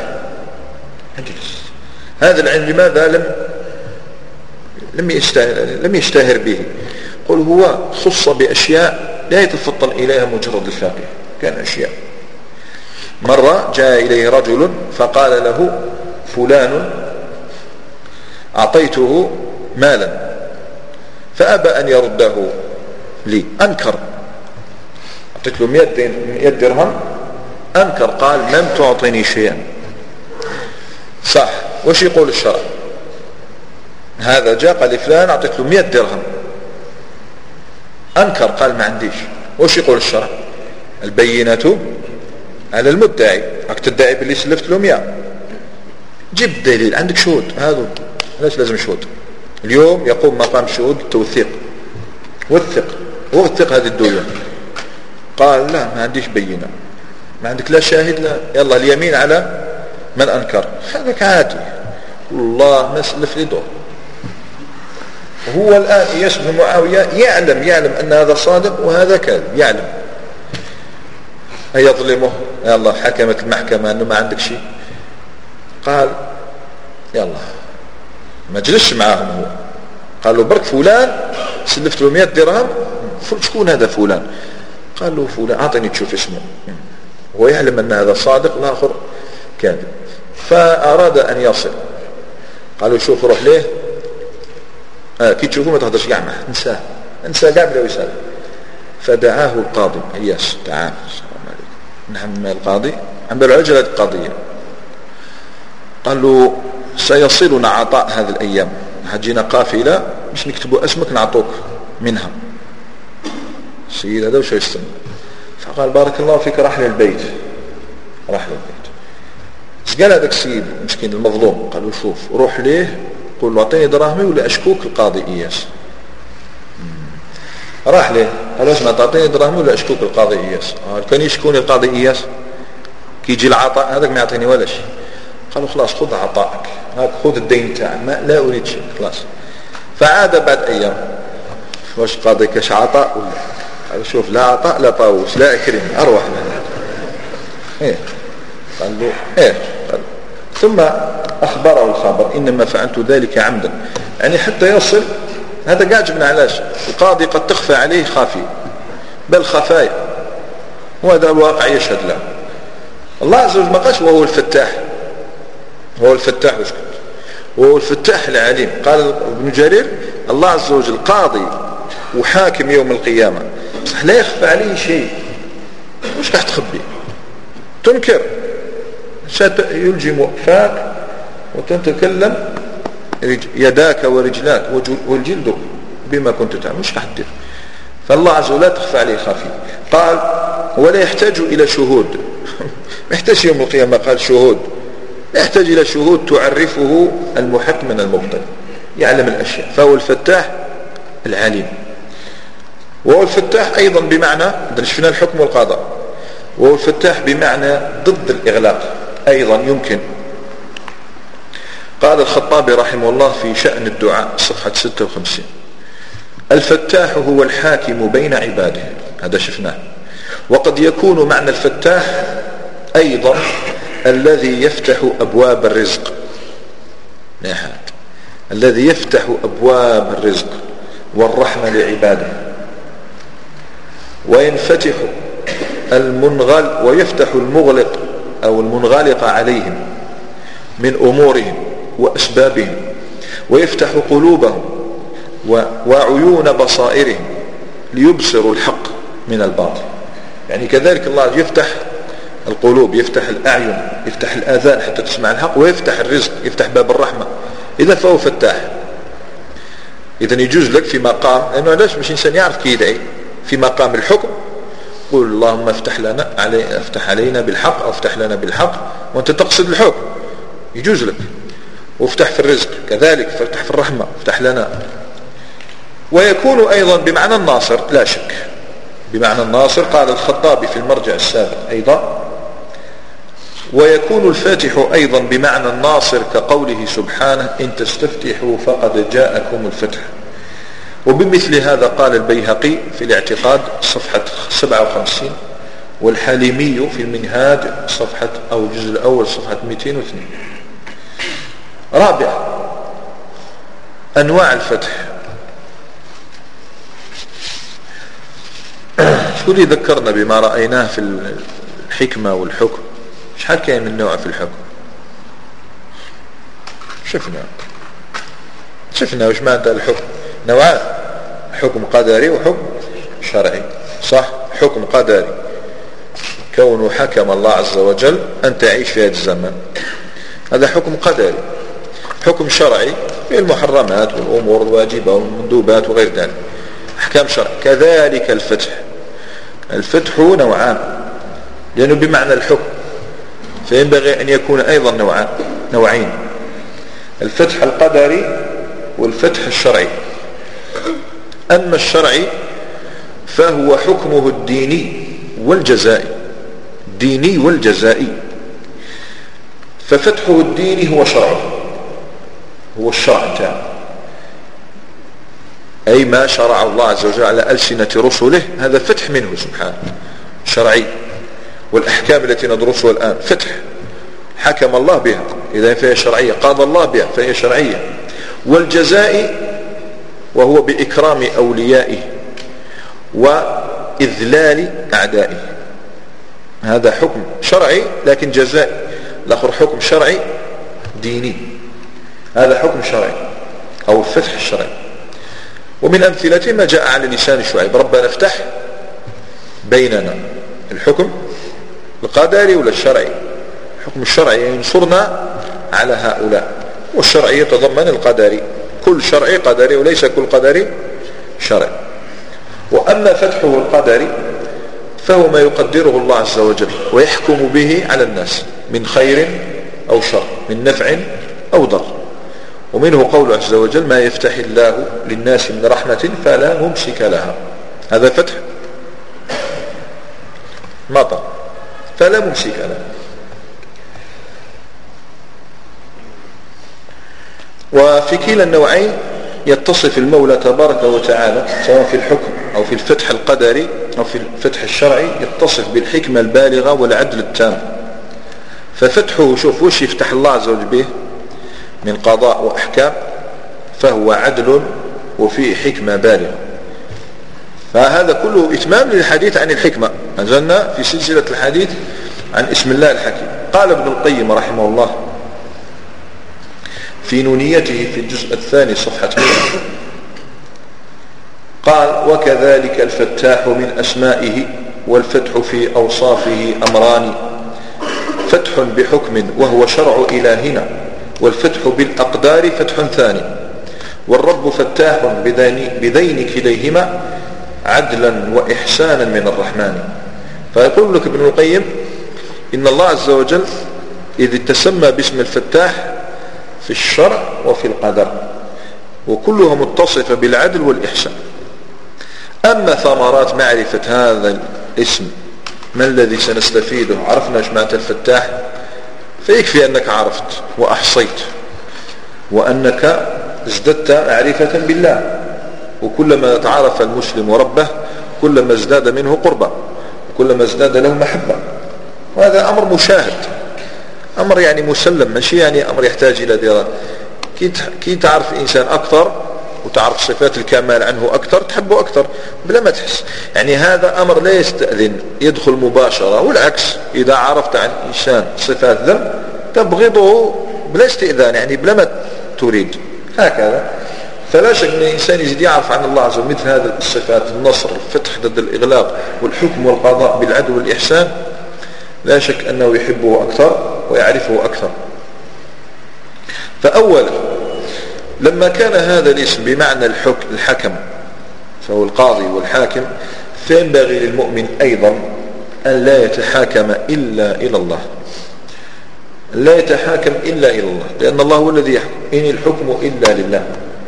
هذا العلم لماذا لم يشتهر به؟ قل هو خص بأشياء لا يتفطن إليها مجرد الفقيه. كان أشياء، مرة جاء إليه رجل فقال له فلان أعطيته مالا فأبى أن يرده لي، أنكر، أعطيت له 100 درهم أنكر، قال لم تعطيني شيئا. صح، وش يقول الشرع؟ هذا جاء قال لفلان أعطيت له 100 درهم أنكر، قال ما عنديش، وش يقول الشرع؟ البينة على المدعي، راك تدعي باللي سلفت له 100، جيب دليل، عندك شهود، هذا ليش لازم شهود؟ اليوم يقوم مقام شهود التوثيق وثق هذه الدولة. قال لا ما عنديش بينة، ما عندك لا شاهد لا، يلا اليمين على من أنكر. هذاك عادي، والله ما سلف لي دور. هو الآن إياس بن معاوية يعلم أن هذا صادق وهذا كاذب، يعلم. يظلمه، يا الله حكمت المحكمة أنه ما عندك شيء، قال يلا ما جلسش معاهم. هو قال له برك فلان سلفت له 100 درهم، شكون هذا فلان؟ قال له فلان، أعطني تشوف اسمه. هو يعلم أن هذا صادق الآخر كاذب، فأراد أن يصل. قالوا شوف روح ليه، كي تشوفوا ما تهدرش قاع معه، انساه قاع بلا يسال. فدعاه القاضي إياس، تعال السلام عليكم. نعم القاضي عم بالعجلة القضية. قال له سيصلنا عطاء هذه الأيام، حجينا قافلة مش نكتبوا اسمك نعطوك منها. السيد هذا وش يستنى؟ فقال بارك الله فيك، راح للبيت. قال هذاك السيد مسكين المظلوم، قالوا شوف روح ليه قول له اعطيني دراهمي ولا اشكوك القاضي إياس. راح ليه قال اسمع تعطيني دراهمي ولا اشكوك القاضي إياس. كان يشكوني القاضي إياس كي يجي العطاء هذاك ما يعطيني ولا شيء. قالوا خلاص خذ عطائك، خذ الدين تاعك، لا اريد شيء خلاص. فعاد بعد ايام، واش قاضي كاش عطاء ولا؟ قال شوف لا عطاء لا طاووس لا اكرم، اروح من هذا. قال له قال. ثم اخبره الخبر انما فعلت ذلك عمدا، يعني حتى يصل هذا قاعد من علاش القاضي قد تخفى عليه خافية، بل خفايا، وهذا الواقع يشهد له. الله عز وجل ما قالش وهو الفتاح، هو الفتاح وسكت، وهو الفتاح العليم. قال ابن جرير الله عز وجل قاضي وحاكم يوم القيامة، صح لا يخفى عليه شيء. وش راح تخبي؟ تنكر، يلجم فاك وتتكلم يداك ورجلاك والجلد بما كنت تعمل، مش راح تدير. فالله عز وجل لا تخفى عليه خافية. قال ولا يحتاج إلى شهود ما يحتاج يوم القيامة قال شهود، يحتاج إلى شهود تعرفه المحق من المبطل، يعلم الأشياء. فهو الفتاح العليم. وهو الفتاح أيضا بمعنى شفنا الحكم والقضاء، وهو الفتاح بمعنى ضد الإغلاق أيضا يمكن. قال الخطابي رحمه الله في شأن الدعاء صفحة 56: الفتاح هو الحاكم بين عباده، هذا شفناه. وقد يكون معنى الفتاح أيضا الذي يفتح أبواب الرزق، الذي يفتح أبواب الرزق والرحمة لعباده، وينفتح ويفتح المغلق أو المنغلق عليهم من أمورهم وأسبابهم، ويفتح قلوبهم وعيون بصائرهم ليبصروا الحق من الباطل. يعني كذلك الله يفتح القلوب، يفتح الأعين، يفتح الآذان حتى تسمع الحق، ويفتح الرزق، يفتح باب الرحمة. إذا فهو فتاح. إذن يجوز لك في مقام، لأنه علاش مش إنسان يعرف كي يدعي في مقام الحكم، قول اللهم افتح علينا بالحق، أو افتح لنا بالحق، وأنت تقصد الحكم، يجوز لك. وافتح في الرزق كذلك، فافتح في الرحمة، افتح لنا. ويكون أيضا بمعنى الناصر لا شك، بمعنى الناصر. قال الخطابي في المرجع السابق أيضا: ويكون الفاتح أيضا بمعنى الناصر كقوله سبحانه: إن تستفتحوا فقد جاءكم الفتح. وبمثل هذا قال البيهقي في الاعتقاد صفحة 57، والحليمي في المنهاج صفحة أو الجزء الأول صفحة 202. رابعا أنواع الفتح. شو اللي ذكرنا بما رأيناه في الحكمة والحكم؟ شحال كاين من نوع في الحكم؟ شفنا وش معنى الحكم؟ نوعان: حكم قدري وحكم شرعي. صح؟ حكم قدري كونه حكم الله عز وجل أن تعيش في هذا الزمن، هذا حكم قدري. حكم شرعي في المحرمات والأمور الواجبة والمندوبات وغير ذلك، أحكام شرع. كذلك الفتح نوعان، لأنه بمعنى الحكم، فينبغي أن يكون أيضا نوعين: الفتح القدري والفتح الشرعي. أما الشرعي فهو حكمه الديني والجزائي. ففتحه الديني هو شرعه، هو الشرع تاعه، أي ما شرع الله عز وجل على ألسنة رسله، هذا فتح منه سبحانه شرعي. والأحكام التي ندرسها الآن فتح حكم الله بها، إذا فهي شرعية، قاضى الله بها فهي شرعية. والجزاء وهو بإكرام أوليائه وإذلال أعدائه، هذا حكم شرعي لكن جزائي. الآخر حكم شرعي ديني، هذا حكم شرعي أو الفتح الشرعي. ومن أمثلته ما جاء على لسان شعيب: ربنا افتح بيننا. الحكم القدري ولا الشرعي؟ الحكم الشرعي ينصرنا على هؤلاء، والشرعي يتضمن القدري، كل شرعي قدري وليس كل قدري شرعي. وأما فتحه القدري فهو ما يقدره الله عز وجل ويحكم به على الناس من خير أو شر، من نفع أو ضر. ومنه قول عز وجل: ما يفتح الله للناس من رحمة فلا ممسك لها، هذا فتح مطر فلا ممسك لها. وفي كلا النوعين يتصف المولى تبارك وتعالى، سواء في الحكم أو في الفتح القدري أو في الفتح الشرعي، يتصف بالحكمة البالغة والعدل التام. ففتحه شوف وش يفتح الله عز وجل به من قضاء وأحكام، فهو عدل وفيه حكمة بالغة. فهذا كله إتمام للحديث عن الحكمة. أنزلنا في سلسلة الحديث عن اسم الله الحكيم. قال ابن القيم رحمه الله في نونيته في الجزء الثاني صفحة 100، قال: وكذلك الفتاح من أسمائه، والفتح في أوصافه أمران: فتح بحكم وهو شرع إلهنا، والفتح بالأقدار فتح ثاني. والرب فتاح بذين كليهما عدلا وإحسانا من الرحمن، فيقول لك ابن القيم إن الله عز وجل إذ تسمى باسم الفتاح في الشرع وفي القدر، وكلها متصفة بالعدل والإحسان. أما ثمرات معرفة هذا الاسم ما الذي سنستفيده، عرفنا ايش معنى الفتاح، فيكفي أنك عرفت وأحصيت وأنك ازددت معرفة بالله، وكلما تعرف المسلم ربه كلما ازداد منه قربا وكلما ازداد له محبة. وهذا أمر مشاهد، أمر يعني مسلم، ماشي يعني أمر يحتاج إلى دراسة. كي تعرف إنسان أكثر وتعرف صفات الكمال عنه أكثر تحبه أكثر بلا ما تحس. يعني هذا أمر لا يستأذن، يدخل مباشرة. والعكس إذا عرفت عن إنسان صفات ذنب تبغضه بلا استئذان، يعني بلا ما تريد. هكذا فلا شك أن الإنسان يزيد يعرف عن الله عز وجل مثل هذه الصفات، النصر، الفتح ضد الإغلاق، والحكم والقضاء بالعدل والإحسان، لا شك أنه يحبه أكثر ويعرفه أكثر. فأولا لما كان هذا الاسم بمعنى الحكم فهو القاضي والحاكم، فينبغي للمؤمن أيضا أن لا يتحاكم إلا إلى الله، لا يتحاكم إلا إلى الله، لأن الله هو الذي يحكم، إن الحكم إلا لله،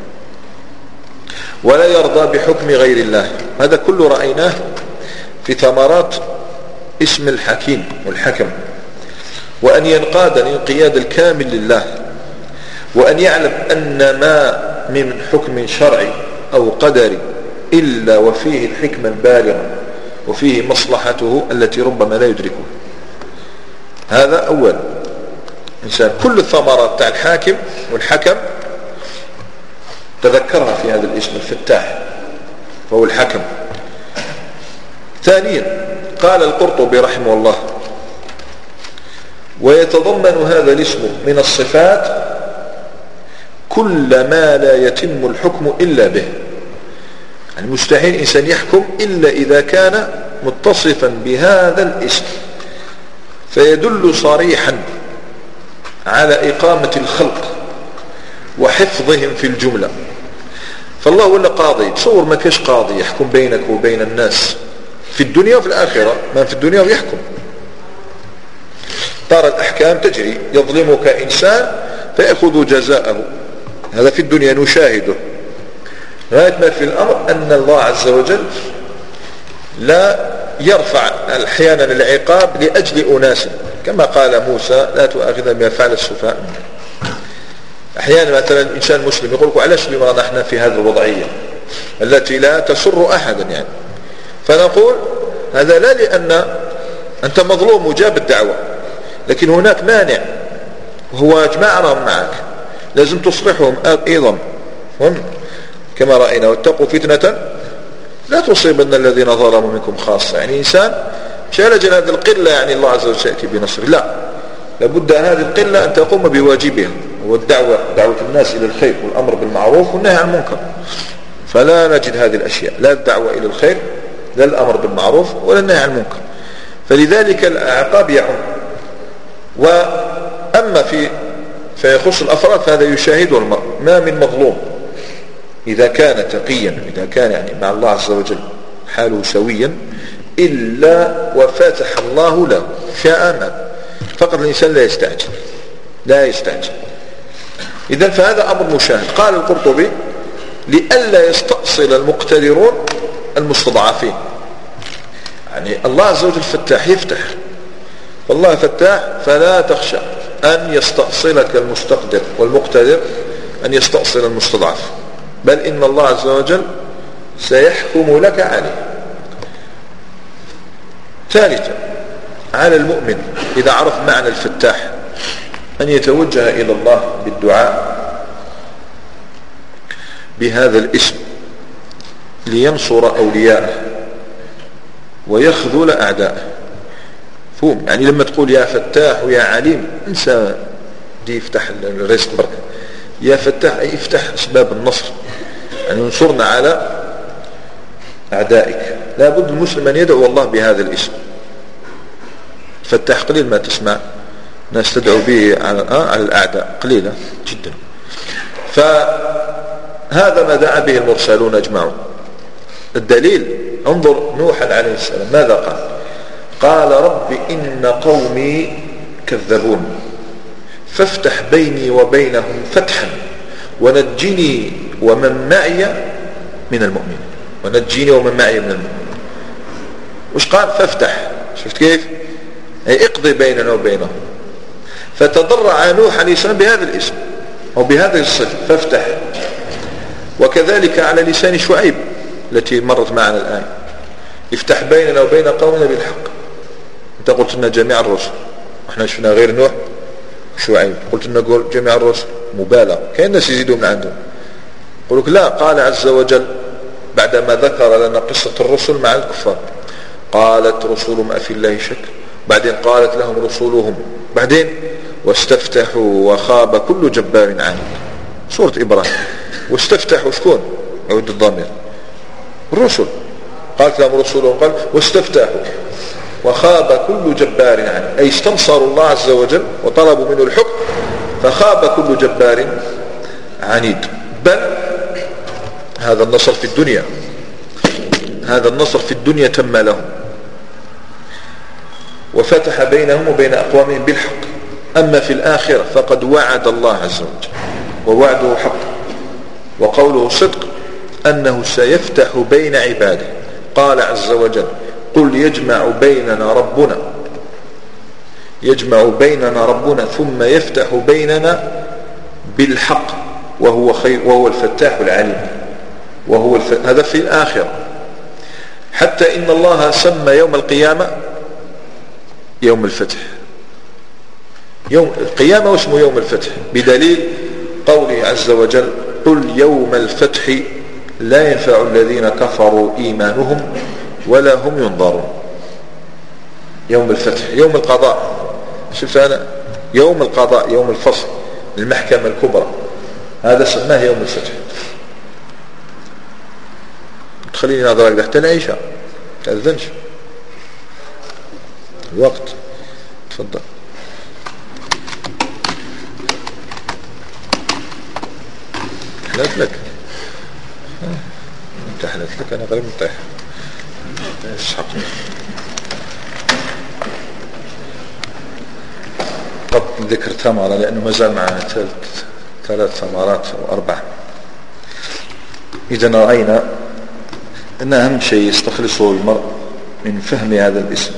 ولا يرضى بحكم غير الله. هذا كله رأيناه في ثمرات اسم الحكيم والحكم، وأن ينقاد الانقياد الكامل لله، وأن يعلم أن ما من حكم شرعي أو قدري إلا وفيه الحكمة البالغة وفيه مصلحته التي ربما لا يدركه. هذا أول إنسان. كل الثمرات تاع الحاكم والحكم تذكرها في هذا الاسم الفتاح فهو الحكم. ثانيا قال القرطبي رحمه الله: ويتضمن هذا الاسم من الصفات كل ما لا يتم الحكم إلا به. يعني مستحيل إنسان يحكم إلا إذا كان متصفا بهذا الاسم، فيدل صريحا على إقامة الخلق وحفظهم في الجملة. فالله ولا قاضي، تصور ما كاش قاضي يحكم بينك وبين الناس في الدنيا وفي الآخرة، ما في الدنيا ويحكم. ترى الأحكام تجري، يظلمك إنسان فيأخذ جزاءه، هذا في الدنيا نشاهده. غاية ما في الأمر أن الله عز وجل لا يرفع أحيانا العقاب لأجل أناس، كما قال موسى: لا تؤاخذنا بما فعل السفهاء. أحيانا مثلا الإنسان المسلم يقول لك: علاش لما نحن في هذه الوضعية التي لا تسر أحدا، يعني فنقول هذا لا لأن أنت مظلوم مجاب الدعوة، لكن هناك مانع وهو جماعة معك، لازم تصلحهم أيضا. كما رأينا: واتقوا فتنة لا تصيبن الذين ظلموا منكم خاصة. يعني إنسان مش على جل هذه القلة يعني الله عز وجل يأتي بنصره، لا، لابد هذه القلة أن تقوم بواجبها، هو الدعوة، دعوة الناس إلى الخير والأمر بالمعروف والنهي عن المنكر. فلا نجد هذه الأشياء، لا الدعوة إلى الخير، لا الأمر بالمعروف ولا النهي عن المنكر. فلذلك العقاب يعم. وأما فيخص الأفراد فهذا يشاهده المرء. ما من مظلوم إذا كان تقيا، إذا كان يعني مع الله عز وجل حاله سويا، إلا وفتح الله له شاء ما. فقط الإنسان لا يستعجل. إذن فهذا أمر مشاهد. قال القرطبي: لئلا يستأصل المقتدرون المستضعفين. يعني الله عز وجل فتاح، يفتح، والله فتاح، فلا تخشى أن يستأصلك المستقدر والمقتدر، أن يستأصل المستضعف، بل إن الله عز وجل سيحكم لك عليه. ثالثا على المؤمن إذا عرف معنى الفتاح أن يتوجه إلى الله بالدعاء بهذا الاسم لينصر أولياءه ويخذل أعداءه. فهم يعني لما تقول يا فتاح ويا عليم، انسى دي يفتح الرزق بركة. يا فتاح أي افتح أسباب النصر، يعني ينصرنا على أعدائك. لا بد المسلم أن يدعو الله بهذا الاسم. فتاح قليل ما تسمع ناس تدعو به على الأعداء، قليلة جدا. فهذا ما دعا به المرسلون أجمعون. الدليل: انظر نوحا عليه السلام ماذا قال؟ قال رب إن قومي كذبون فافتح بيني وبينهم فتحا ونجني ومن معي من المؤمنين. ونجيني ومن معي من المؤمنين. وش قال؟ فافتح. شفت كيف؟ أي اقضي بيننا وبينهم. فتضرع نوح عليه السلام بهذا الاسم أو بهذه الصفة فافتح. وكذلك على لسان شعيب التي مرت معنا الآن، افتح بيننا وبين قومنا بالحق. انت قلت لنا جميع الرسل، احنا شفنا غير نوح شعيب، قلت لنا قول جميع الرسل مبالغ، كأن الناس يزيدوا من عندهم. قلت لا، قال عز وجل بعدما ذكر لنا قصة الرسل مع الكفار قالت رسلهم أفي الله شك، بعدين قالت لهم رسولهم، بعدين واستفتحوا وخاب كل جبار عنيد. سورة إبراهيم. واستفتحوا شكون؟ يعود الضمير الرسل. قالت لهم رسولهم قال واستفتحوا وخاب كل جبار عنيد، أي استنصروا الله عز وجل وطلبوا منه الحكم فخاب كل جبار عنيد. بل هذا النصر في الدنيا، هذا النصر في الدنيا تم لهم وفتح بينهم وبين أقوامهم بالحق. أما في الآخرة فقد وعد الله عز وجل ووعده حق وقوله صدق أنه سيفتح بين عباده. قال عز وجل قل يجمع بيننا ربنا ثم يفتح بيننا بالحق وهو الفتاح العليم. هذا في الآخرة. حتى إن الله سمى يوم القيامة يوم الفتح. يوم القيامة واسمه يوم الفتح بدليل قوله عز وجل قل يوم الفتح لا ينفع الذين كفروا إيمانهم ولا هم ينظرون. يوم الفتح يوم القضاء. شفت أنا يوم القضاء يوم الفصل المحكمة الكبرى، هذا سماه يوم الفتح. تخليني نظرك حتى العيشة تأذنش الوقت. تفضل. حلت لك انت حلت لك انا غير مطيح اسحقني. قد ذكر ثمرة لأنه ما زال معنا 3 ثمرات أو 4. إذا رأينا أن أهم شيء يستخلصه المرء من فهم هذا الاسم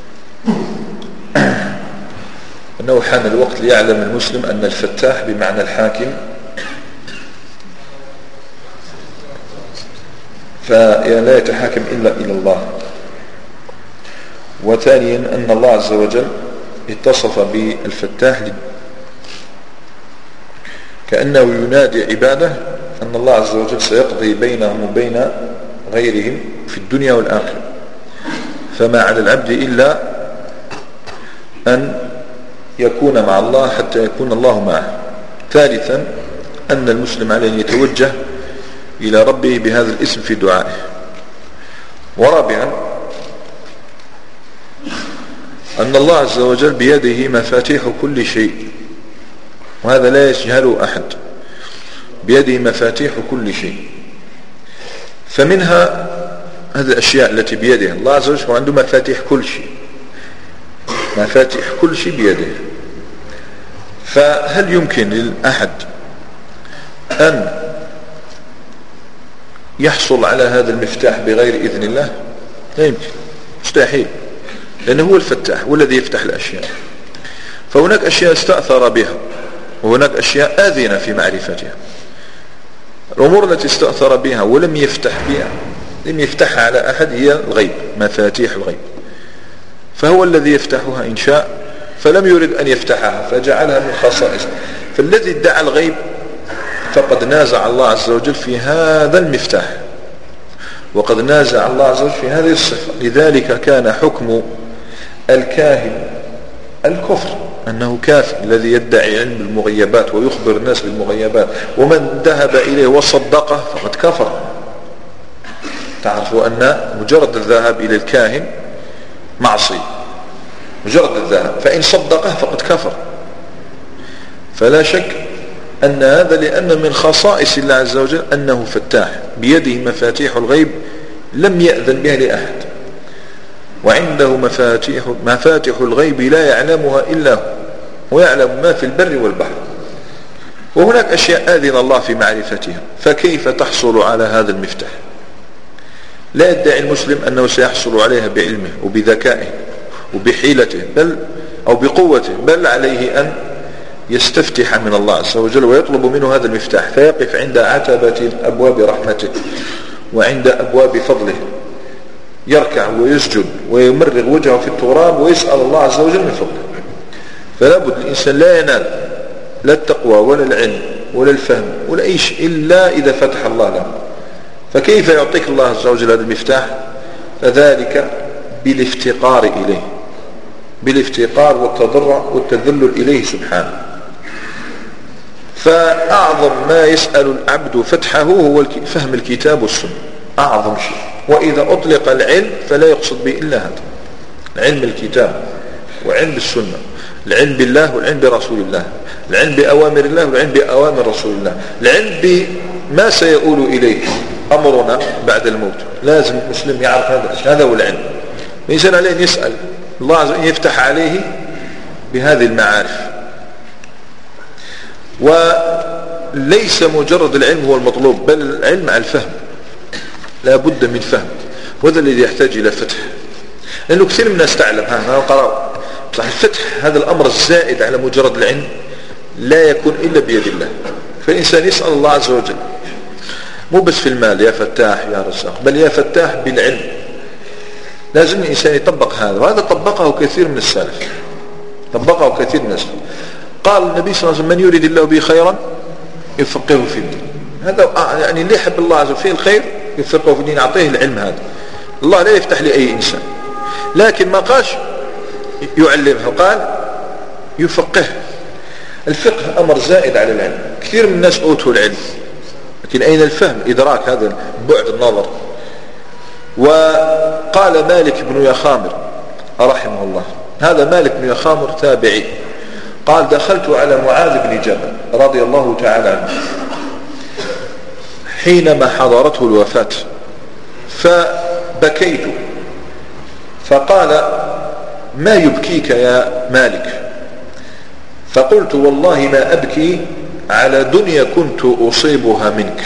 أنه حان الوقت ليعلم المسلم أن الفتاح بمعنى الحاكم، فلا يتحاكم إلا إلى الله. وثانيا أن الله عز وجل اتصف بالفتاح كأنه ينادي عباده أن الله عز وجل سيقضي بينهم وبين غيرهم في الدنيا والآخرة، فما على العبد إلا أن يكون مع الله حتى يكون الله معه. ثالثا أن المسلم عليه أن يتوجه إلى ربه بهذا الاسم في دعائه. ورابعا أن الله عز وجل بيده مفاتيح كل شيء، وهذا لا يجهله أحد. بيده مفاتيح كل شيء، فمنها هذه الأشياء التي بيده. الله عز وجل عنده مفاتيح كل شيء، مفاتيح كل شيء بيده. فهل يمكن للأحد أن يحصل على هذا المفتاح بغير إذن الله؟ لا يمكن، مستحيل، لأنه هو الفتاح والذي يفتح الأشياء. فهناك أشياء استأثر بها وهناك أشياء آذنة في معرفتها. الأمور التي استأثر بها ولم يفتح بها، لم يفتحها على أحد، هي الغيب، مفاتيح الغيب. فهو الذي يفتحها إن شاء، فلم يرد أن يفتحها فجعلها من خصائص. فالذي ادعى الغيب فقد نازع الله عز وجل في هذا المفتاح، وقد نازع الله عز وجل في هذه الصفة. لذلك كان حكم الكاهن الكفر، أنه كافر الذي يدعي علم المغيبات ويخبر الناس بالمغيبات، ومن ذهب إليه وصدقه فقد كفر. تعرفوا أن مجرد الذهاب إلى الكاهن معصية، مجرد الذهاب، فإن صدقه فقد كفر. فلا شك أن هذا لأن من خصائص الله عز وجل أنه فتاح، بيده مفاتيح الغيب لم يأذن بها لأحد. وعنده مفاتيح الغيب لا يعلمها إلا هو ويعلم ما في البر والبحر. وهناك أشياء آذن الله في معرفتها، فكيف تحصل على هذا المفتاح؟ لا يدعي المسلم أنه سيحصل عليها بعلمه وبذكائه وبحيلته أو بقوته، بل عليه أن يستفتح من الله عز وجل ويطلب منه هذا المفتاح، فيقف عند عتبة أبواب رحمته وعند أبواب فضله، يركع ويسجد ويمرغ وجهه في التراب ويسأل الله عز وجل من فضله. فلا بد الإنسان لا ينال لا التقوى ولا العلم ولا الفهم ولا أي شيء إلا إذا فتح الله له. فكيف يعطيك الله عز وجل هذا المفتاح؟ فذلك بالافتقار إليه، بالافتقار والتضرع والتذلل إليه سبحانه. فأعظم ما يسأل العبد فتحه هو فهم الكتاب والسنة، أعظم شيء. وإذا أطلق العلم فلا يقصد به إلا هذا، العلم الكتاب وعلم السنة، العلم بالله والعلم برسول الله، العلم بأوامر الله والعلم بأوامر رسول الله، العلم بما سيؤول إليه أمرنا بعد الموت. لازم المسلم يعرف هذا هو العلم. الإنسان عليه أن يسأل الله عز وجل يفتح عليه بهذه المعارف. وليس مجرد العلم هو المطلوب، بل العلم مع الفهم، لا بد من فهم، وهذا الذي يحتاج إلى فتح. لأنه كثير من الناس تعلم قرأوا صح الفتح، هذا الأمر الزائد على مجرد العلم لا يكون إلا بيد الله. فالإنسان يسأل الله عز وجل مو بس في المال يا فتاح يا رزاق، بل يا فتاح بالعلم. لازم الإنسان يطبق هذا، وهذا طبقه كثير من السلف، طبقه كثير من السلف. قال النبي صلى الله عليه وسلم من يريد الله به خيرا يفقهه في الدين. هذا يعني اللي يحب الله عز وجل فيه الخير يفقهه في الدين، أعطيه العلم. هذا الله لا يفتح لأي إنسان، لكن ما قالش يعلمه، قال يفقه. الفقه أمر زائد على العلم. كثير من الناس أوتوا العلم، لكن أين الفهم؟ إدراك هذا بعد النظر. وقال مالك بن يخامر رحمه الله، هذا مالك بن يخامر تابعي، قال دخلت على معاذ بن جبل رضي الله تعالى عنه حينما حضرته الوفاة، فبكيت، فقال ما يبكيك يا مالك؟ فقلت والله ما أبكي على دنيا كنت أصيبها منك،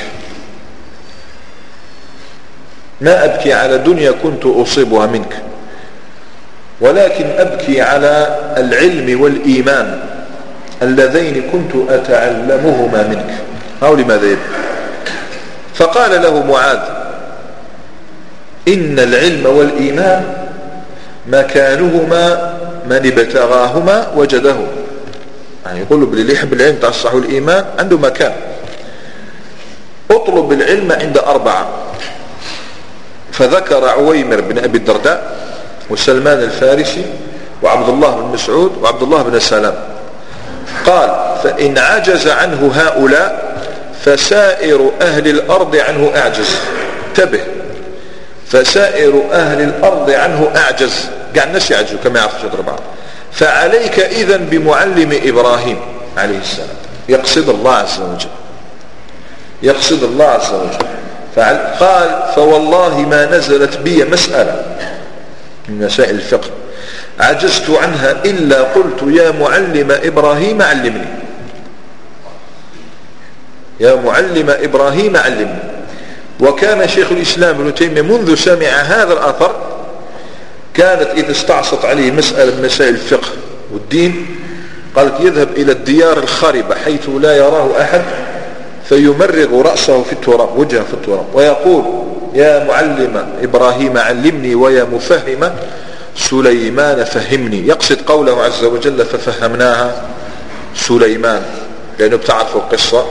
ما أبكي على دنيا كنت أصيبها منك، ولكن أبكي على العلم والإيمان اللذين كنت أتعلمهما منك. أو لماذا يبكي؟ فقال له معاذ إن العلم والإيمان مكانهما من ابتغاهما وجده. يعني يقول له اللي يحب العلم تصح الإيمان عنده مكان. اطلب العلم عند أربعة، فذكر عويمر بن أبي الدرداء وسلمان الفارسي وعبد الله بن مسعود وعبد الله بن سلام. قال فإن عجز عنه هؤلاء فسائر أهل الأرض عنه أعجز. انتبه، فسائر أهل الأرض عنه أعجز، قاعد الناس يعجزوا كما يعرف شطر بعض. فعليك إذن بمعلم إبراهيم عليه السلام. يقصد الله عز وجل، يقصد الله عز وجل. قال فوالله ما نزلت بي مسألة من مسائل الفقه عجزت عنها إلا قلت يا معلم إبراهيم علمني، يا معلم إبراهيم علمني. وكان شيخ الإسلام ابن تيمية منذ سمع هذا الأثر كانت إذا استعصت عليه مسألة من مسائل الفقه والدين قالت يذهب إلى الديار الخاربة حيث لا يراه أحد فيمرغ رأسه في التراب، وجهه في التراب، ويقول يا معلم إبراهيم علمني ويا مفهم سليمان فهمني. يقصد قوله عز وجل ففهمناها سليمان، لأنه بتعرفوا القصة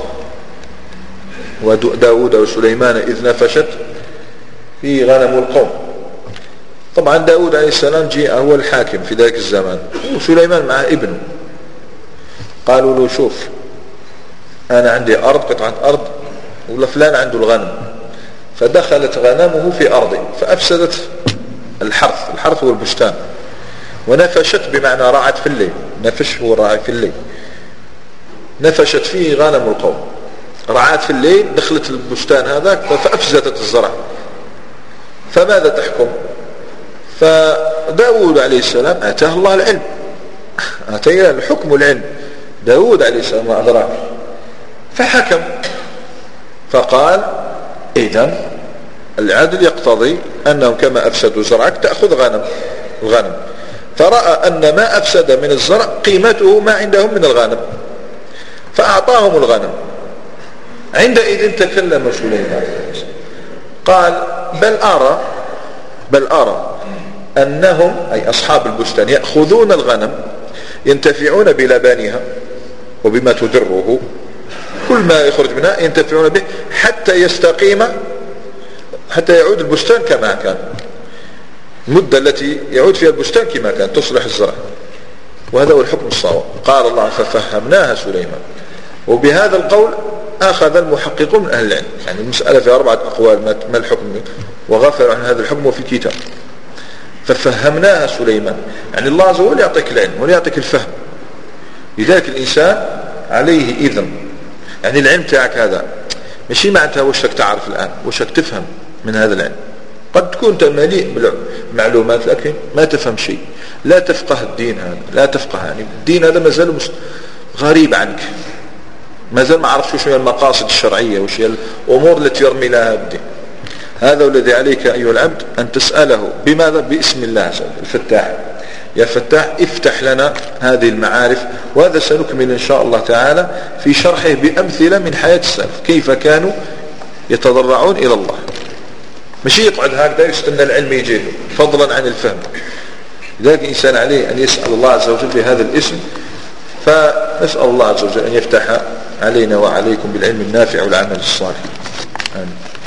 وداود وسليمان إذ نفشت في غنم القوم. طبعا داود عليه السلام جاء هو الحاكم في ذلك الزمان، وسليمان مع ابنه. قالوا له شوف أنا عندي أرض، قطعة أرض، ولا فلان عنده الغنم، فدخلت غنمه في أرضي فأفسدت الحرث هو البستان، ونفشت بمعنى راعت في الليل، نفش هو راعي في الليل، نفشت فيه غنم القوم، رعات في الليل، دخلت البستان هذاك فأفسدت الزرع، فماذا تحكم؟ فداود عليه السلام أتاه الله العلم، أتاه الحكم العلم. داود عليه السلام ما أدراك، فحكم فقال إذن العدل يقتضي أنهم كما أفسدوا زرعك تأخذ الغنم. فرأى أن ما أفسد من الزرع قيمته ما عندهم من الغنم، فأعطاهم الغنم. عندئذ تكلم سليمان قال بل أرى أنهم أي أصحاب البستان يأخذون الغنم ينتفعون بلبانها وبما تدره، كل ما يخرج منها ينتفعون به حتى يستقيم، حتى يعود البستان كما كان، المدة التي يعود فيها البستان كما كان تصلح الزرع. وهذا هو الحكم الصواب. قال الله ففهمناها سليمان. وبهذا القول أخذ المحققون من أهل العلم، يعني المسألة في 4 أقوال ما الحكم، وغفر عن هذا الحكم في كتاب. ففهمناها سليمان، يعني الله عز وجل يعطيك العلم ويعطيك الفهم. لذلك الإنسان عليه إذن، يعني العلم تاعك هذا ماشي معناتها وشك تعرف الآن، وشك تفهم من هذا العلم. قد تكون مليء بالمعلومات لكن ما تفهم شيء، لا تفقه الدين هذا، لا تفقه، يعني الدين هذا ما زال غريب عنك، ما زال ما عرفش وش هي المقاصد الشرعية، وش هي الأمور التي يرمي لها الدين. هذا الذي عليك أيها العبد أن تسأله بماذا؟ باسم الله الفتاح. يا فتاح افتح لنا هذه المعارف. وهذا سنكمل إن شاء الله تعالى في شرحه بأمثلة من حياة السلف، كيف كانوا يتضرعون إلى الله. ماشي يقعد هكذا يستنى العلم يجيه فضلا عن الفهم. لذلك الإنسان عليه أن يسأل الله عز وجل بهذا الاسم. فنسأل الله عز وجل أن يفتح علينا وعليكم بالعلم النافع والعمل الصالح. آمين.